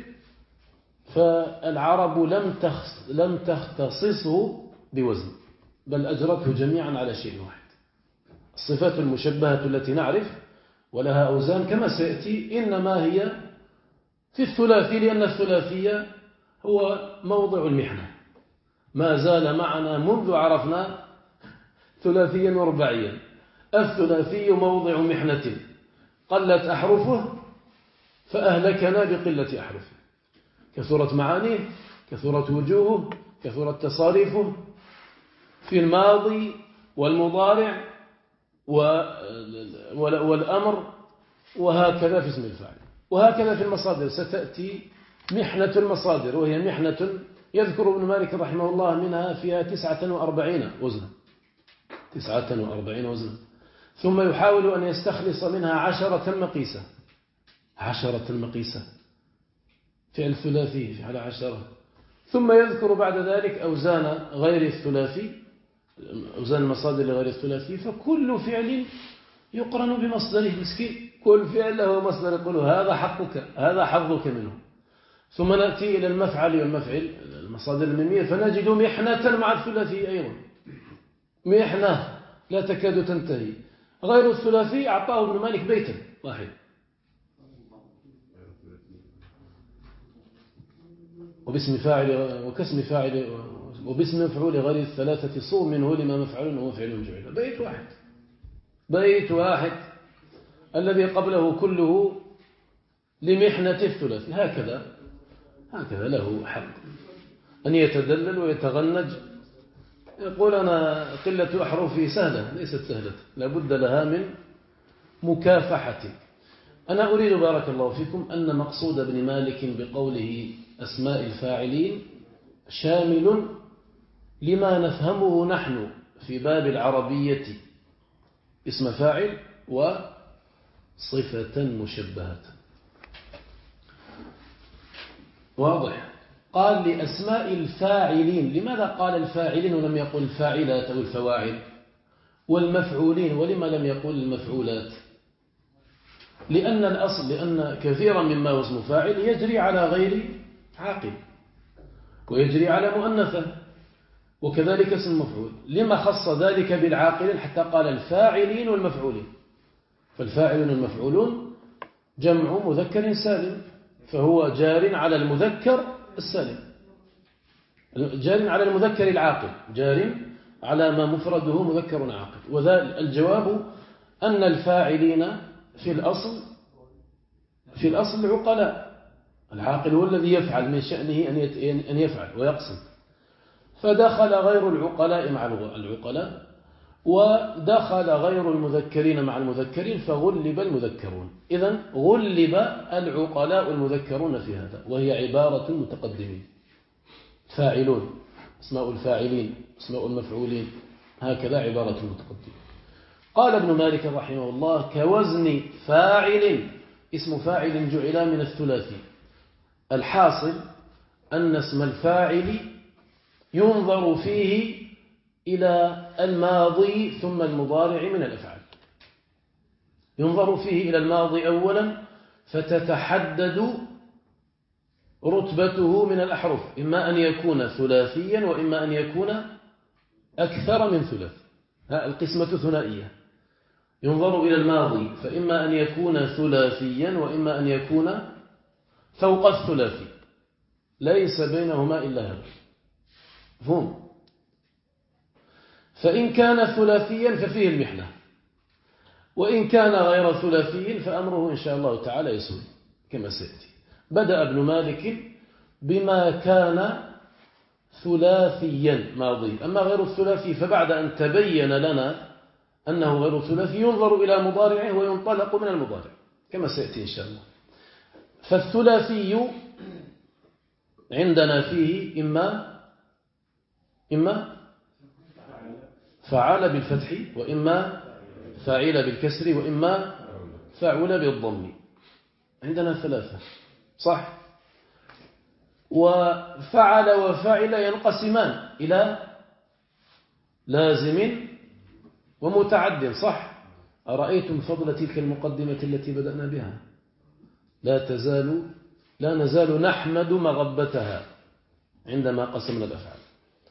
فالعرب لم تختصصه بوزن، بل أجرته جميعا على شيء واحد. الصفات المشبهة التي نعرف ولها أوزان كما سيأتي إنما هي في الثلاثي، لأن الثلاثية هو موضع المحنة، ما زال معنا منذ عرفنا ثلاثيا ورباعيا. الثلاثي موضع محنة قلت أحرفه فأهلكنا بقلة أحرفه، كثرت معانيه، كثرت وجوهه، كثرت تصاريفه في الماضي والمضارع والأمر، وهكذا في اسم الفاعل، وهكذا في المصادر. ستأتي محنة المصادر، وهي محنة يذكر ابن مالك رحمه الله منها فيها 49 وزنا، 49 وزنا، ثم يحاول أن يستخلص منها 10 مقيسة، 10 مقيسة فعل ثلاثي على 10، ثم يذكر بعد ذلك أوزان غير الثلاثي، أوزان المصادر لغير الثلاثي، فكل فعل يقرن بمصدره. مسكين، كل فعل له مصدر يقول هذا حقك، هذا حظك منه. ثم نأتي إلى المفعل والمفعل المصادر الميمية فنجد محنة مع الثلاثي أيضا، محنة لا تكاد تنتهي. غير الثلاثي أعطاه ابن مالك بيتا واحد، وباسم فاعل وكاسم فاعل وباسم مفعول غير الثلاثة صور منه لما مفعول ومفعول جعل. بيت واحد، بيت واحد الذي قبله كله لمحنة الثلاثي. هكذا له حق أن يتدلل ويتغنج، يقول أنا قلة أحرفي سهلة، ليست سهلة، لابد لها من مكافحة. أنا أريد بارك الله فيكم أن مقصود ابن مالك بقوله أسماء الفاعلين شامل لما نفهمه نحن في باب العربية اسم فاعل وصفة مشبهة. واضح؟ قال لأسماء الفاعلين. لماذا قال الفاعلين ولم يقل الفاعلات أو الفواعل؟ والمفعولين ولما لم يقل المفعولات؟ لأن الأصل لأن كثيرا مما هو اسم فاعل يجري على غير عاقل ويجري على مؤنثة، وكذلك اسم مفعول. لما خص ذلك بالعاقل حتى قال الفاعلين والمفعولين؟ فالفاعلون والمفعولون جمع مذكر سالم، فهو جار على المذكر السالم. جار على المذكر العاقل، جار على ما مفرده مذكر عاقل. وذا الجواب أن الفاعلين في الأصل عقلاء. العاقل هو الذي يفعل، من شأنه أن يفعل ويقصد. فدخل غير العقلاء مع العقلاء، ودخل غير المذكرين مع المذكرين، فغلب المذكرون. إذن غلب العقلاء المذكرون في هذا، وهي عبارة المتقدمين. فاعلون، اسماء الفاعلين، اسماء المفعولين، هكذا عبارة المتقدمين. قال ابن مالك رحمه الله: كوزن فاعل، اسم فاعل جعل من الثلاثي. الحاصل أن اسم الفاعل ينظر فيه إلى الماضي ثم المضارع من الأفعال. ينظر فيه إلى الماضي أولا، فتتحدد رتبته من الأحرف، إما أن يكون ثلاثيا وإما أن يكون أكثر من ثلاث. القسمة ثنائية. ينظر إلى الماضي، فإما أن يكون ثلاثيا وإما أن يكون فوق الثلاثي، ليس بينهما إلا هذا. فهم؟ فإن كان ثلاثيا ففيه المحنة، وإن كان غير ثلاثي فأمره إن شاء الله تعالى يسوي كما سيأتي. بدأ ابن مالك بما كان ثلاثيا ماضي. أما غير الثلاثي فبعد أن تبين لنا أنه غير ثلاثي ينظر إلى مضارعه وينطلق من المضارع كما سيأتي إن شاء الله. فالثلاثي عندنا فيه إما فعل بالفتح، وإما فاعل بالكسر، وإما فعل بالضم. عندنا ثلاثة، صح؟ وفعل وفاعل ينقسمان إلى لازم ومتعد، صح؟ أرأيتم فضل تلك المقدمة التي بدأنا بها؟ لا نزال نحمد مغبتها عندما قسمنا الأفعال.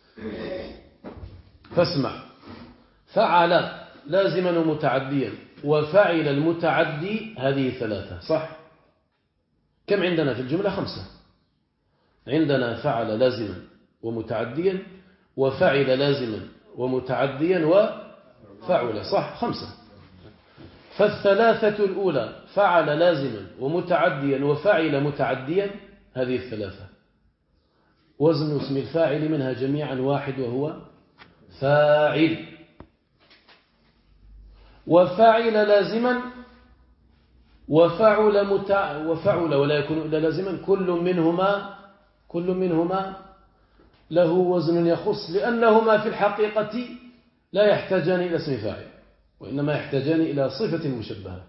فاسمع: فعل لازما ومتعديا، وفعل المتعدي، هذه ثلاثة، صح؟ كم عندنا في الجملة؟ 5. عندنا فعل لازما ومتعديا، وفعل لازما ومتعديا، وفعل، صح؟ 5. فالثلاثة الأولى فعل لازما ومتعديا وفعل متعديا، هذه الثلاثة. وزن اسم الفاعل منها جميعا واحد، وهو فاعل. وفاعل لازما وفعل ولا يكون إلا لازما، كل منهما له وزن يخص، لأنهما في الحقيقة لا يحتاجان إلى اسم فاعل، وإنما يحتاجان إلى صفة مشبهة.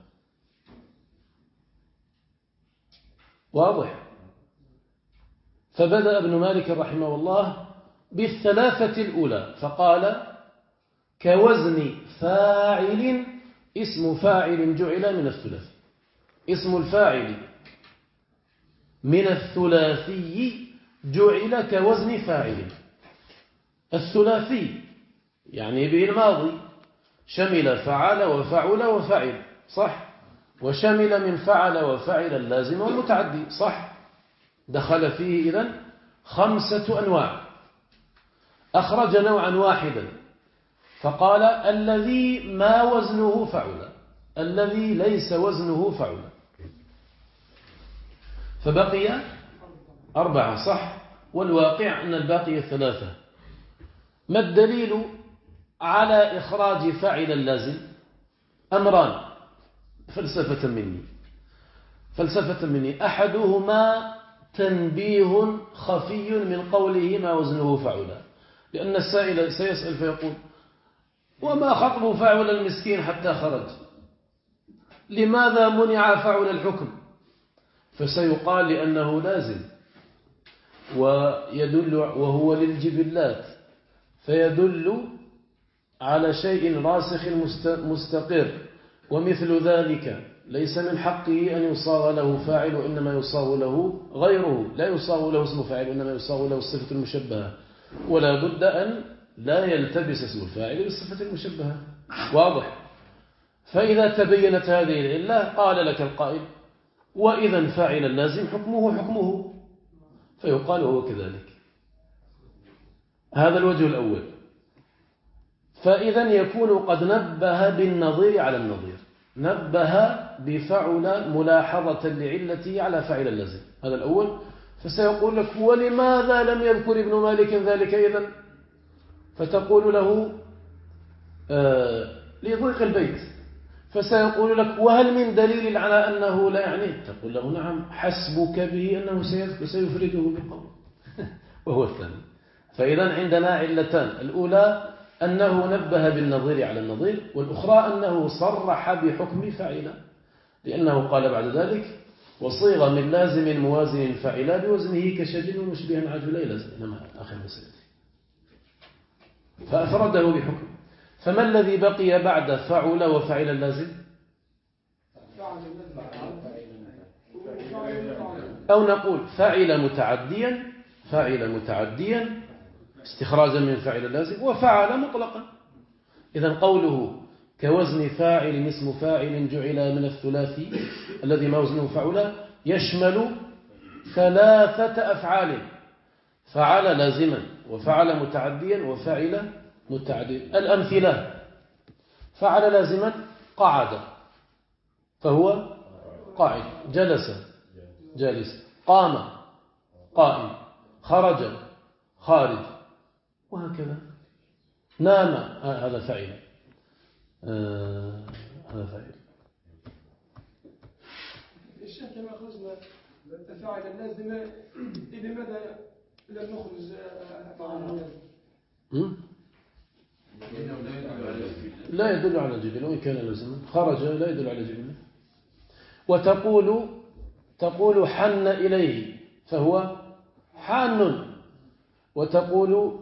واضح؟ فبدأ ابن مالك رحمه الله بالثلاثة الأولى فقال: كوزن فاعل، اسم فاعل جعل من الثلاثي. اسم الفاعل من الثلاثي جعل كوزن فاعل. الثلاثي يعني به الماضي، شمل فعل وفعل وفعل، صح؟ وشمل من فعل وفعل اللازم والمتعدي، صح؟ دخل فيه إذن 5 أنواع. أخرج نوعا واحدا فقال: الذي ما وزنه فعل، الذي ليس وزنه فعل. فبقي 4، صح؟ والواقع أن الباقي 3. ما الدليل على إخراج فاعل اللازم؟ أمران فلسفة مني. أحدهما تنبيه خفي من قوله ما وزنه فعل، لأن السائل سيسأل فيقول: وما خطب فعل المسكين حتى خرج؟ لماذا منع فعل الحكم؟ فسيقال: لأنه لازم ويدل وهو للجبلات، فيدل على شيء راسخ مستقر، ومثل ذلك ليس من حقه أن يصاغ له فاعل، وإنما يصاغ له غيره، لا يصاغ له اسم فاعل، وإنما يصاغ له الصفة المشبهة، ولا بد أن لا يلتبس اسم الفاعل بالصفة المشبهة. واضح؟ فإذا تبينت هذه العلة قال لك القائل: وإذا فاعل اللازم حكمه، فيقال هو كذلك. هذا الوجه الأول. فإذا يكون قد نبه بالنظير على النظير، نبه بفعل ملاحظة لعلته على فعل اللازم، هذا الأول. فسيقول لك ولماذا لم يذكر ابن مالك ذلك إذن؟ فتقول له لضيق البيت. فسيقول لك وهل من دليل على أنه لا يعنيه؟ تقول له نعم، حسبك به أنه سيفرده بقول وهو الثاني. فإذا عندنا علتان، الأولى أنه نبه بالنظير على النظير، والأخرى أنه صرح بحكم فاعل، لأنه قال بعد ذلك وصيغ من لازم موازن فاعلا بوزنه كشبه ومشبها عجلي لازم، إنما آخر مسألة، فأفرده بحكم. فما الذي بقي بعد فعل وفعل اللازم؟ أو نقول فعل متعديا استخراجا من فعل اللازم، وفعل مطلقا. إذن قوله كوزن فاعل اسم فاعل جعل من الثلاثي الذي ما وزنه فعل يشمل 3 أفعال: فعل لازما وفعل متعديا وفعل متعديا. الأمثلة: فعل لازما قعد فهو قاعد، جلس جالس، قام قائم، خرج خارج، وهكذا. نام هذا فعل، هذا فعل. الشيخ كما أخرجنا الفاعل اللازم، لماذا لم نخرج فاعل اللازم؟ لا يدل على جبل، وإن كان لازما. خرج لا يدل على جبل. وتقول حن إليه فهو حان، وتقول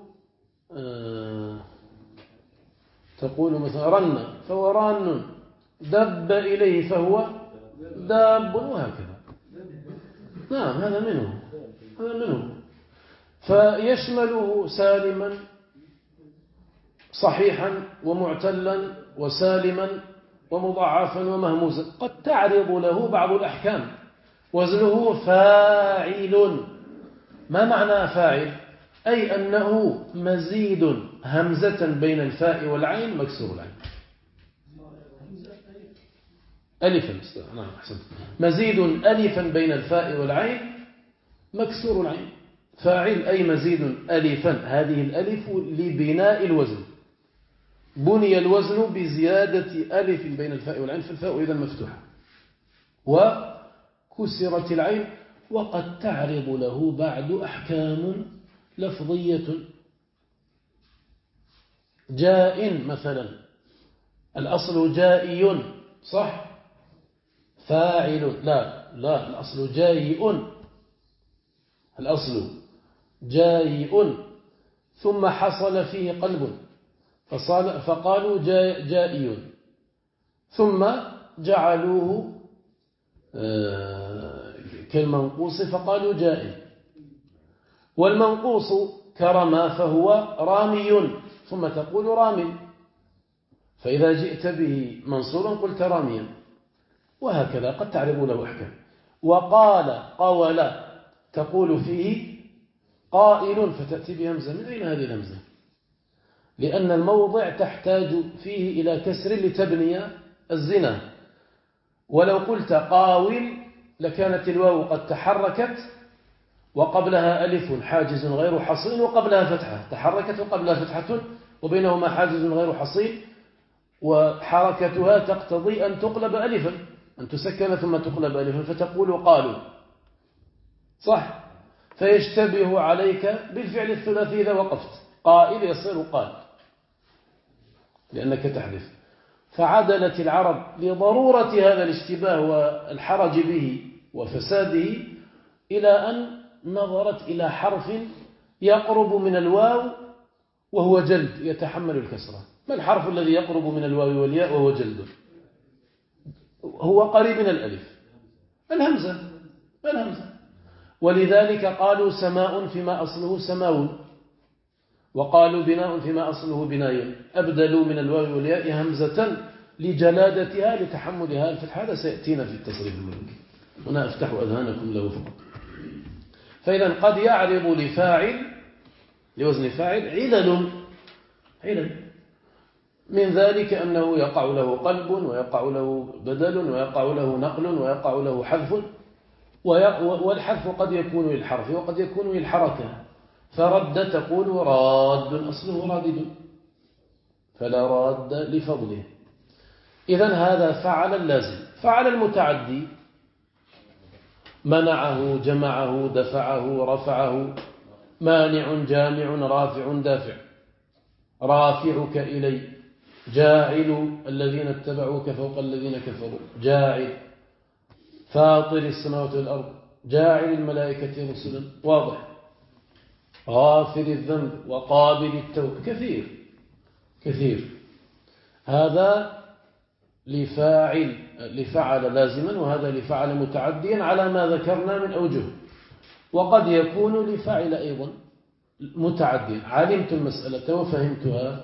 مثلا رن فهو ران، دب إليه فهو داب، وهكذا. نعم، هذا منه. فيشمله سالما صحيحا ومعتلا وسالما ومضاعفا ومهموزا. قد تعرض له بعض الأحكام. وزنه فاعل. ما معنى فاعل؟ أي أنه مزيد همزة بين الفاء والعين مكسور العين. ألفا، نعم أحسنت. مزيد ألفا بين الفاء والعين مكسور العين. فاعل أي مزيد ألفا، هذه الألف لبناء الوزن، بني الوزن بزيادة ألف بين الفاء والعين، فالفاء إذا مفتوحة وكسرت العين. وقد تعرض له بعد أحكام لفظية. جاء مثلا، الأصل جائي صح؟ فاعل لا الأصل جايء، الأصل جايء، ثم حصل فيه قلب فقالوا جائي، ثم جعلوه كالمنقوص فقالوا جائي. والمنقوص كرما فهو رامي، ثم تقول رامي، فإذا جئت به منصورا قلت راميا، وهكذا. قد تعرف له أحكام. وقال قول تقول فيه قائل، فتأتي بهمزة. من أين هذه الهمزة؟ لأن الموضع تحتاج فيه إلى كسر لتبني الزنا. ولو قلت قاول لكانت الواو قد تحركت وقبلها ألف حاجز غير حصين وقبلها فتحة، تحركت وقبلها فتحة وبينهما حاجز غير حصين، وحركتها تقتضي أن تقلب ألفا، أن تسكن ثم تقلب ألفا، فتقول قالوا صح. فيشتبه عليك بالفعل الثلاثي إذا وقفت، قائل يصير قال لأنك تحذف. فعدلت العرب لضرورة هذا الاشتباه والحرج به وفساده إلى أن نظرت إلى حرف يقرب من الواو وهو جلد يتحمل الكسرة. ما الحرف الذي يقرب من الواو والياء وهو جلد؟ هو قريب من الألف، الهمزة. ولذلك قالوا سماء فيما أصله سماو، وقالوا بناء فيما أصله بناي، أبدلوا من الواو والياء همزة لجلادتها لتحملها الفتح. هذا سيأتينا في التصريف الملكي، هنا أفتح أذهانكم له فقط. فإذا قد يعرض لفاعل لوزن فاعل علل من ذلك أنه يقع له قلب ويقع له بدل ويقع له نقل ويقع له حذف، والحذف قد يكون للحرف وقد يكون للحركة، فرد تقول راد أصله رادد فلا راد لفضله. إذن هذا فعل اللازم. فعل المتعدي منعه جمعه دفعه رفعه، مانع جامع رافع دافع، رافعك إلي، جاعل الذين اتبعوك فوق الذين كفروا، جاعل فاطر السماوات والأرض، جاعل الملائكة رسلا، واضح، غافر الذنب وقابل التوب، كثير. هذا لفعل لازما، وهذا لفعل متعديا على ما ذكرنا من أوجه، وقد يكون لفعل أيضا متعديا. علمت المسألة وفهمتها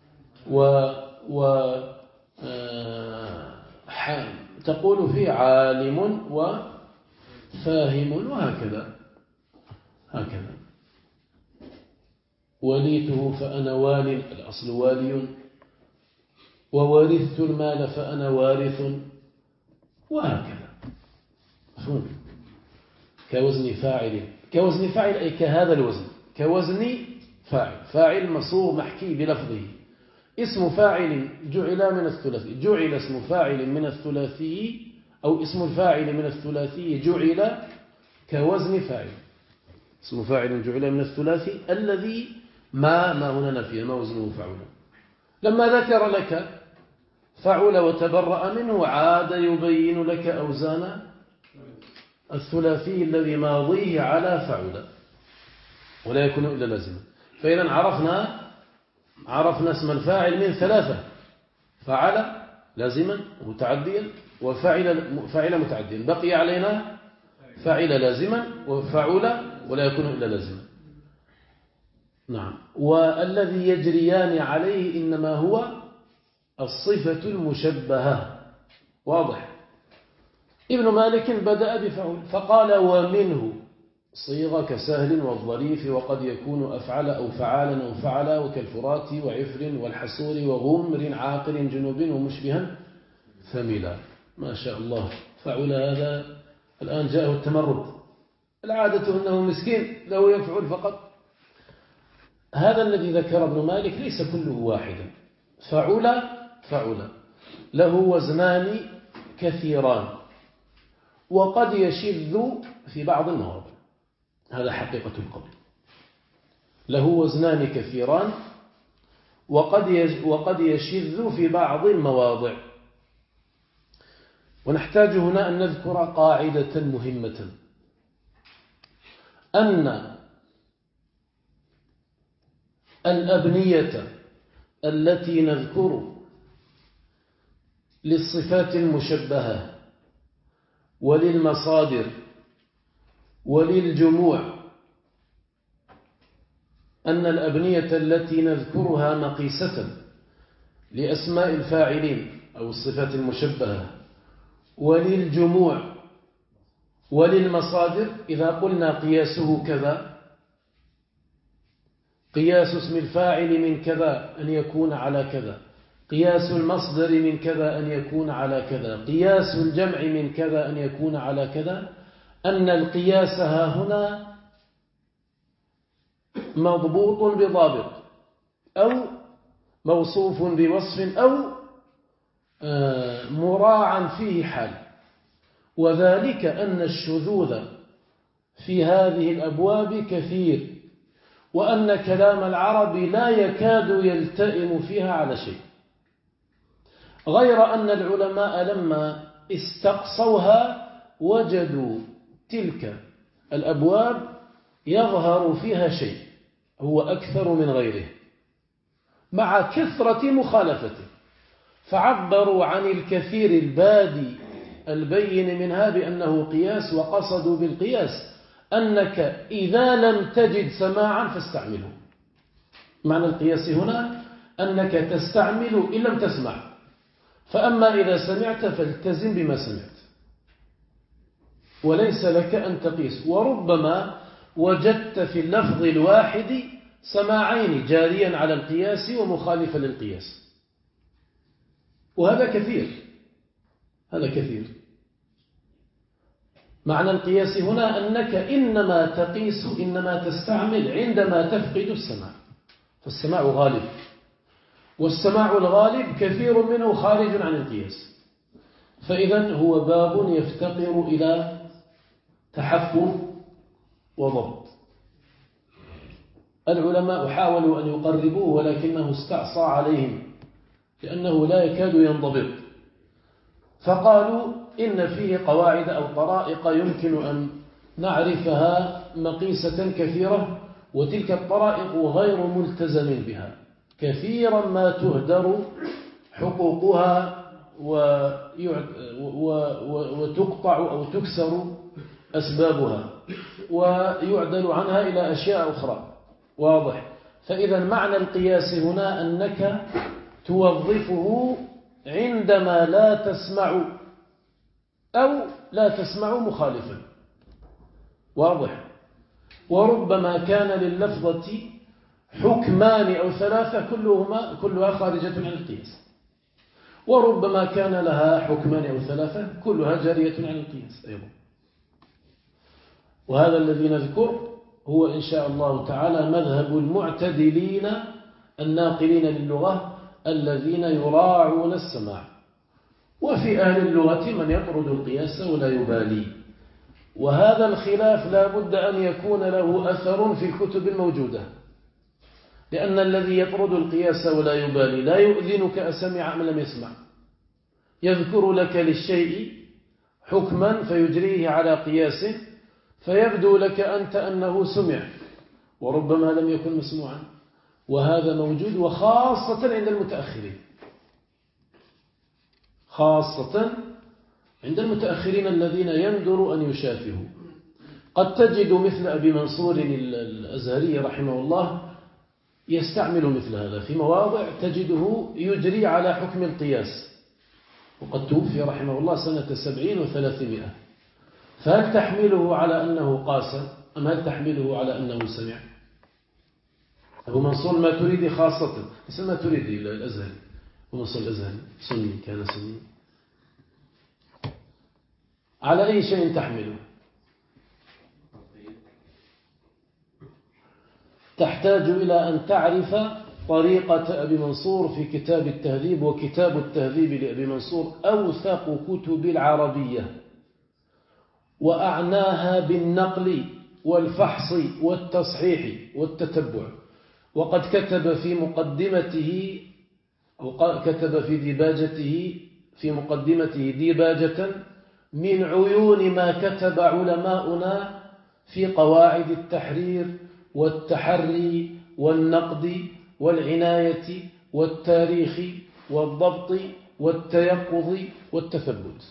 تقول في عالم وفاهم وهكذا. وليته فأنا والي، الأصل والي، وورثت المال فأنا وارث، وهكذا. كوزن فاعل أي كهذا الوزن، كوزن فاعل مصور محكي بلفظه. اسم فاعل جعل من الثلاثي، جعل اسم فاعل من الثلاثي، أو اسم الفاعل من الثلاثي جعل كوزن فاعل. اسم فاعل جعل من الثلاثي الذي ما هنا نفيه، ما وزنه فعل. لما ذكر لك فعل وتبرأ منه عاد يبين لك أوزان الثلاثي الذي ماضيه على فعل، ولا يكون إلا لازما. فإذا عرفنا اسم الفاعل من ثلاثة: فعل لازما متعديا، وفعل متعديا. بقي علينا فعل لازما وفعل ولا يكون إلا لازما. نعم. والذي يجريان عليه إنما هو الصفة المشبهة، واضح. ابن مالك بدأ بفعل فقال: ومنه صيغة كسهل والظريف، وقد يكون أفعل أو فعالا أو فعلا، وكالفرات وعفر والحسور وغمر عاقل جنوب ومشبها ثملا. ما شاء الله. فعل هذا الآن جاءه التمرد، العادة أنه مسكين له يفعل فقط. هذا الذي ذكر ابن مالك ليس كله واحدا. فعل له وزنان كثيران، وقد يشذ في بعض المواضع. هذا حقيقة القول. له وزنان كثيران وقد يشذ في بعض المواضع. ونحتاج هنا أن نذكر قاعدة مهمة، أن الأبنية التي نذكر للصفات المشبهة وللمصادر وللجموع، أن الأبنية التي نذكرها مقيسة لأسماء الفاعلين أو الصفات المشبهة وللجموع وللمصادر، إذا قلنا قياسه كذا، قياس اسم الفاعل من كذا أن يكون على كذا، قياس المصدر من كذا أن يكون على كذا، قياس الجمع من كذا أن يكون على كذا، أن القياس ها هنا مضبوط بضابط أو موصوف بوصف أو مراعا فيه حال. وذلك أن الشذوذ في هذه الأبواب كثير، وأن كلام العرب لا يكاد يلتئم فيها على شيء، غير أن العلماء لما استقصوها وجدوا تلك الأبواب يظهر فيها شيء هو أكثر من غيره مع كثرة مخالفته، فعبروا عن الكثير البادي البين منها بأنه قياس، وقصدوا بالقياس أنك إذا لم تجد سماعا فاستعمله. معنى القياس هنا أنك تستعمل إن لم تسمع، فأما إذا سمعت فالتزم بما سمعت، وليس لك أن تقيس. وربما وجدت في اللفظ الواحد سماعين جاريا على القياس ومخالفا للقياس، وهذا كثير، هذا كثير. معنى القياس هنا أنك إنما تقيس، إنما تستعمل عندما تفقد السماع، فالسماع غالب، والسماع الغالب كثير منه خارج عن القياس، فإذا هو باب يفتقر إلى تحفظ وضبط. العلماء حاولوا أن يقربوه ولكنه استعصى عليهم لأنه لا يكاد ينضبط، فقالوا إن فيه قواعد أو طرائق يمكن أن نعرفها مقيسة كثيرة، وتلك الطرائق غير ملتزم بها، كثيرا ما تهدر حقوقها وتقطع أو تكسر أسبابها ويعدل عنها إلى أشياء أخرى. واضح؟ فإذا معنى القياس هنا أنك توظفه عندما لا تسمع أو لا تسمع مخالفا. واضح؟ وربما كان لللفظة حكمان أو ثلاثة كلها خارجة عن القياس، وربما كان لها حكمان أو ثلاثة كلها جارية عن القياس أيضا. وهذا الذي نذكر هو إن شاء الله تعالى مذهب المعتدلين الناقلين للغة الذين يراعون السماع. وفي أهل اللغة من يطرد القياس ولا يبالي، وهذا الخلاف لا بد أن يكون له أثر في الكتب الموجودة، لأن الذي يطرد القياس ولا يبالي لا يؤذنك أسمع أم لم يسمع، يذكر لك للشيء حكما فيجريه على قياس فيبدو لك أنت أنه سمع وربما لم يكن مسموعا، وهذا موجود وخاصة عند المتأخرين، خاصة عند المتأخرين الذين يندر أن يشافهوا. قد تجد مثل أبي منصور الأزهري رحمه الله يستعمل مثل هذا في مواضع، تجده يجري على حكم القياس، وقد توفي رحمه الله سنة 70 و300. فهل تحمله على أنه قاس أم هل تحمله على أنه سمع؟ أبو منصور الماتريدي خاصة، اسم الماتريدي الأزهري، أبو منصور الأزهري سني، كان سني. على أي شيء تحمله؟ تحتاج إلى أن تعرف طريقة أبي منصور في كتاب التهذيب، وكتاب التهذيب لأبي منصور أوثق كتب العربية وأعناها بالنقل والفحص والتصحيح والتتبع. وقد كتب في مقدمته أو كتب في ديباجته في مقدمته ديباجة من عيون ما كتب علماؤنا في قواعد التحرير والتحري والنقد والعناية والتاريخ والضبط والتيقظ والتثبت.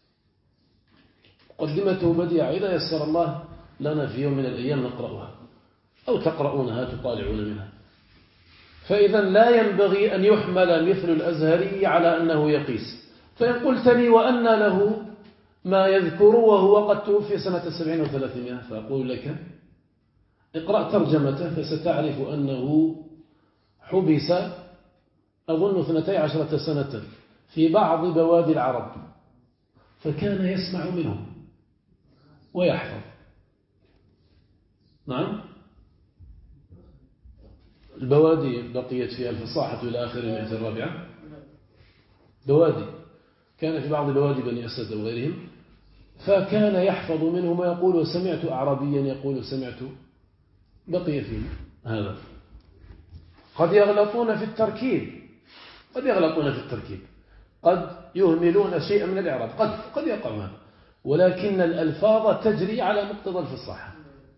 مقدمته بديعة، إذا يسر الله لنا في يوم من الأيام نقرأها أو تقرؤونها تطالعون منها. فإذا لا ينبغي أن يحمل مثل الأزهري على أنه يقيس. فإن قلت لي وأن له ما يذكر وهو قد توفي سنة 70 و300، فأقول لك اقرأ ترجمته فستعرف أنه حبس أظن 12 سنة في بعض بوادي العرب، فكان يسمع منهم ويحفظ. نعم، البوادي بقيت فيها الفصاحة إلى آخر المئة الرابعة، بوادي كان في بعض بوادي بني أسد وغيرهم، فكان يحفظ منهم ويقول سمعت أعرابيا يقول سمعت. بقي فيه هذا. قد يغلطون في التركيب، قد يهملون شيئا من الإعراب، قد يقع هذا، ولكن الألفاظ تجري على مقتضى الفصاحة.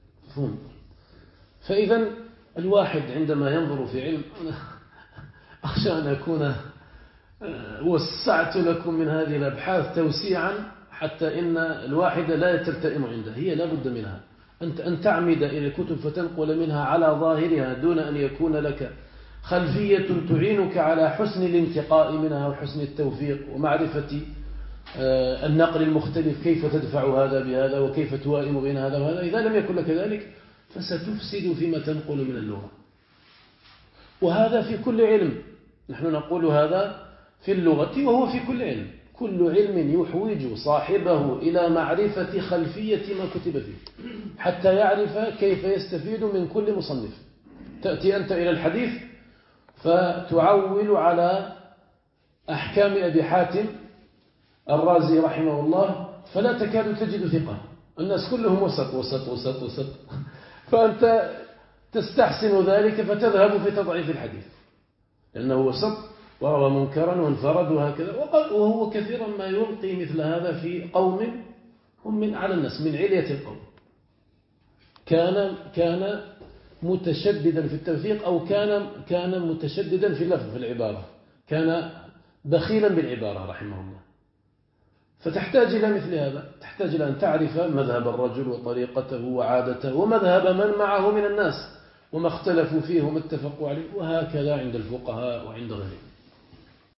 فإذا الواحد عندما ينظر في علم، أنا أخشى أن أكون وسعت لكم من هذه الأبحاث توسيعا حتى إن الواحد لا تلتئم عنده، هي لا بد منها أن تعمد إلى الكتب فتنقل منها على ظاهرها دون أن يكون لك خلفية تعينك على حسن الانتقاء منها وحسن التوفيق ومعرفة النقل المختلف، كيف تدفع هذا بهذا وكيف توائم بين هذا وهذا. إذا لم يكن لك ذلك فستفسد فيما تنقل من اللغة. وهذا في كل علم، نحن نقول هذا في اللغة وهو في كل علم. كل علم يحوج صاحبه إلى معرفة خلفية ما كتب فيه حتى يعرف كيف يستفيد من كل مصنف. تأتي أنت إلى الحديث فتعول على أحكام أبي حاتم الرازي رحمه الله، فلا تكاد تجد ثقة، الناس كلهم وسط وسط وسط وسط، فأنت تستحسن ذلك فتذهب في تضعيف الحديث لأنه وسط وروى منكرا وانفرد وهكذا. وهو كثيرا ما يلقي مثل هذا في قوم هم من أعلى الناس، من علية القوم. كان متشددا في التوثيق، أو كان متشددا في اللفظ، في العبارة، كان بخيلا بالعبارة رحمه الله. فتحتاج إلى مثل هذا، تحتاج إلى أن تعرف مذهب الرجل وطريقته وعادته ومذهب من معه من الناس وما اختلفوا فيه وما اتفقوا عليه، وهكذا عند الفقهاء وعند غيرهم.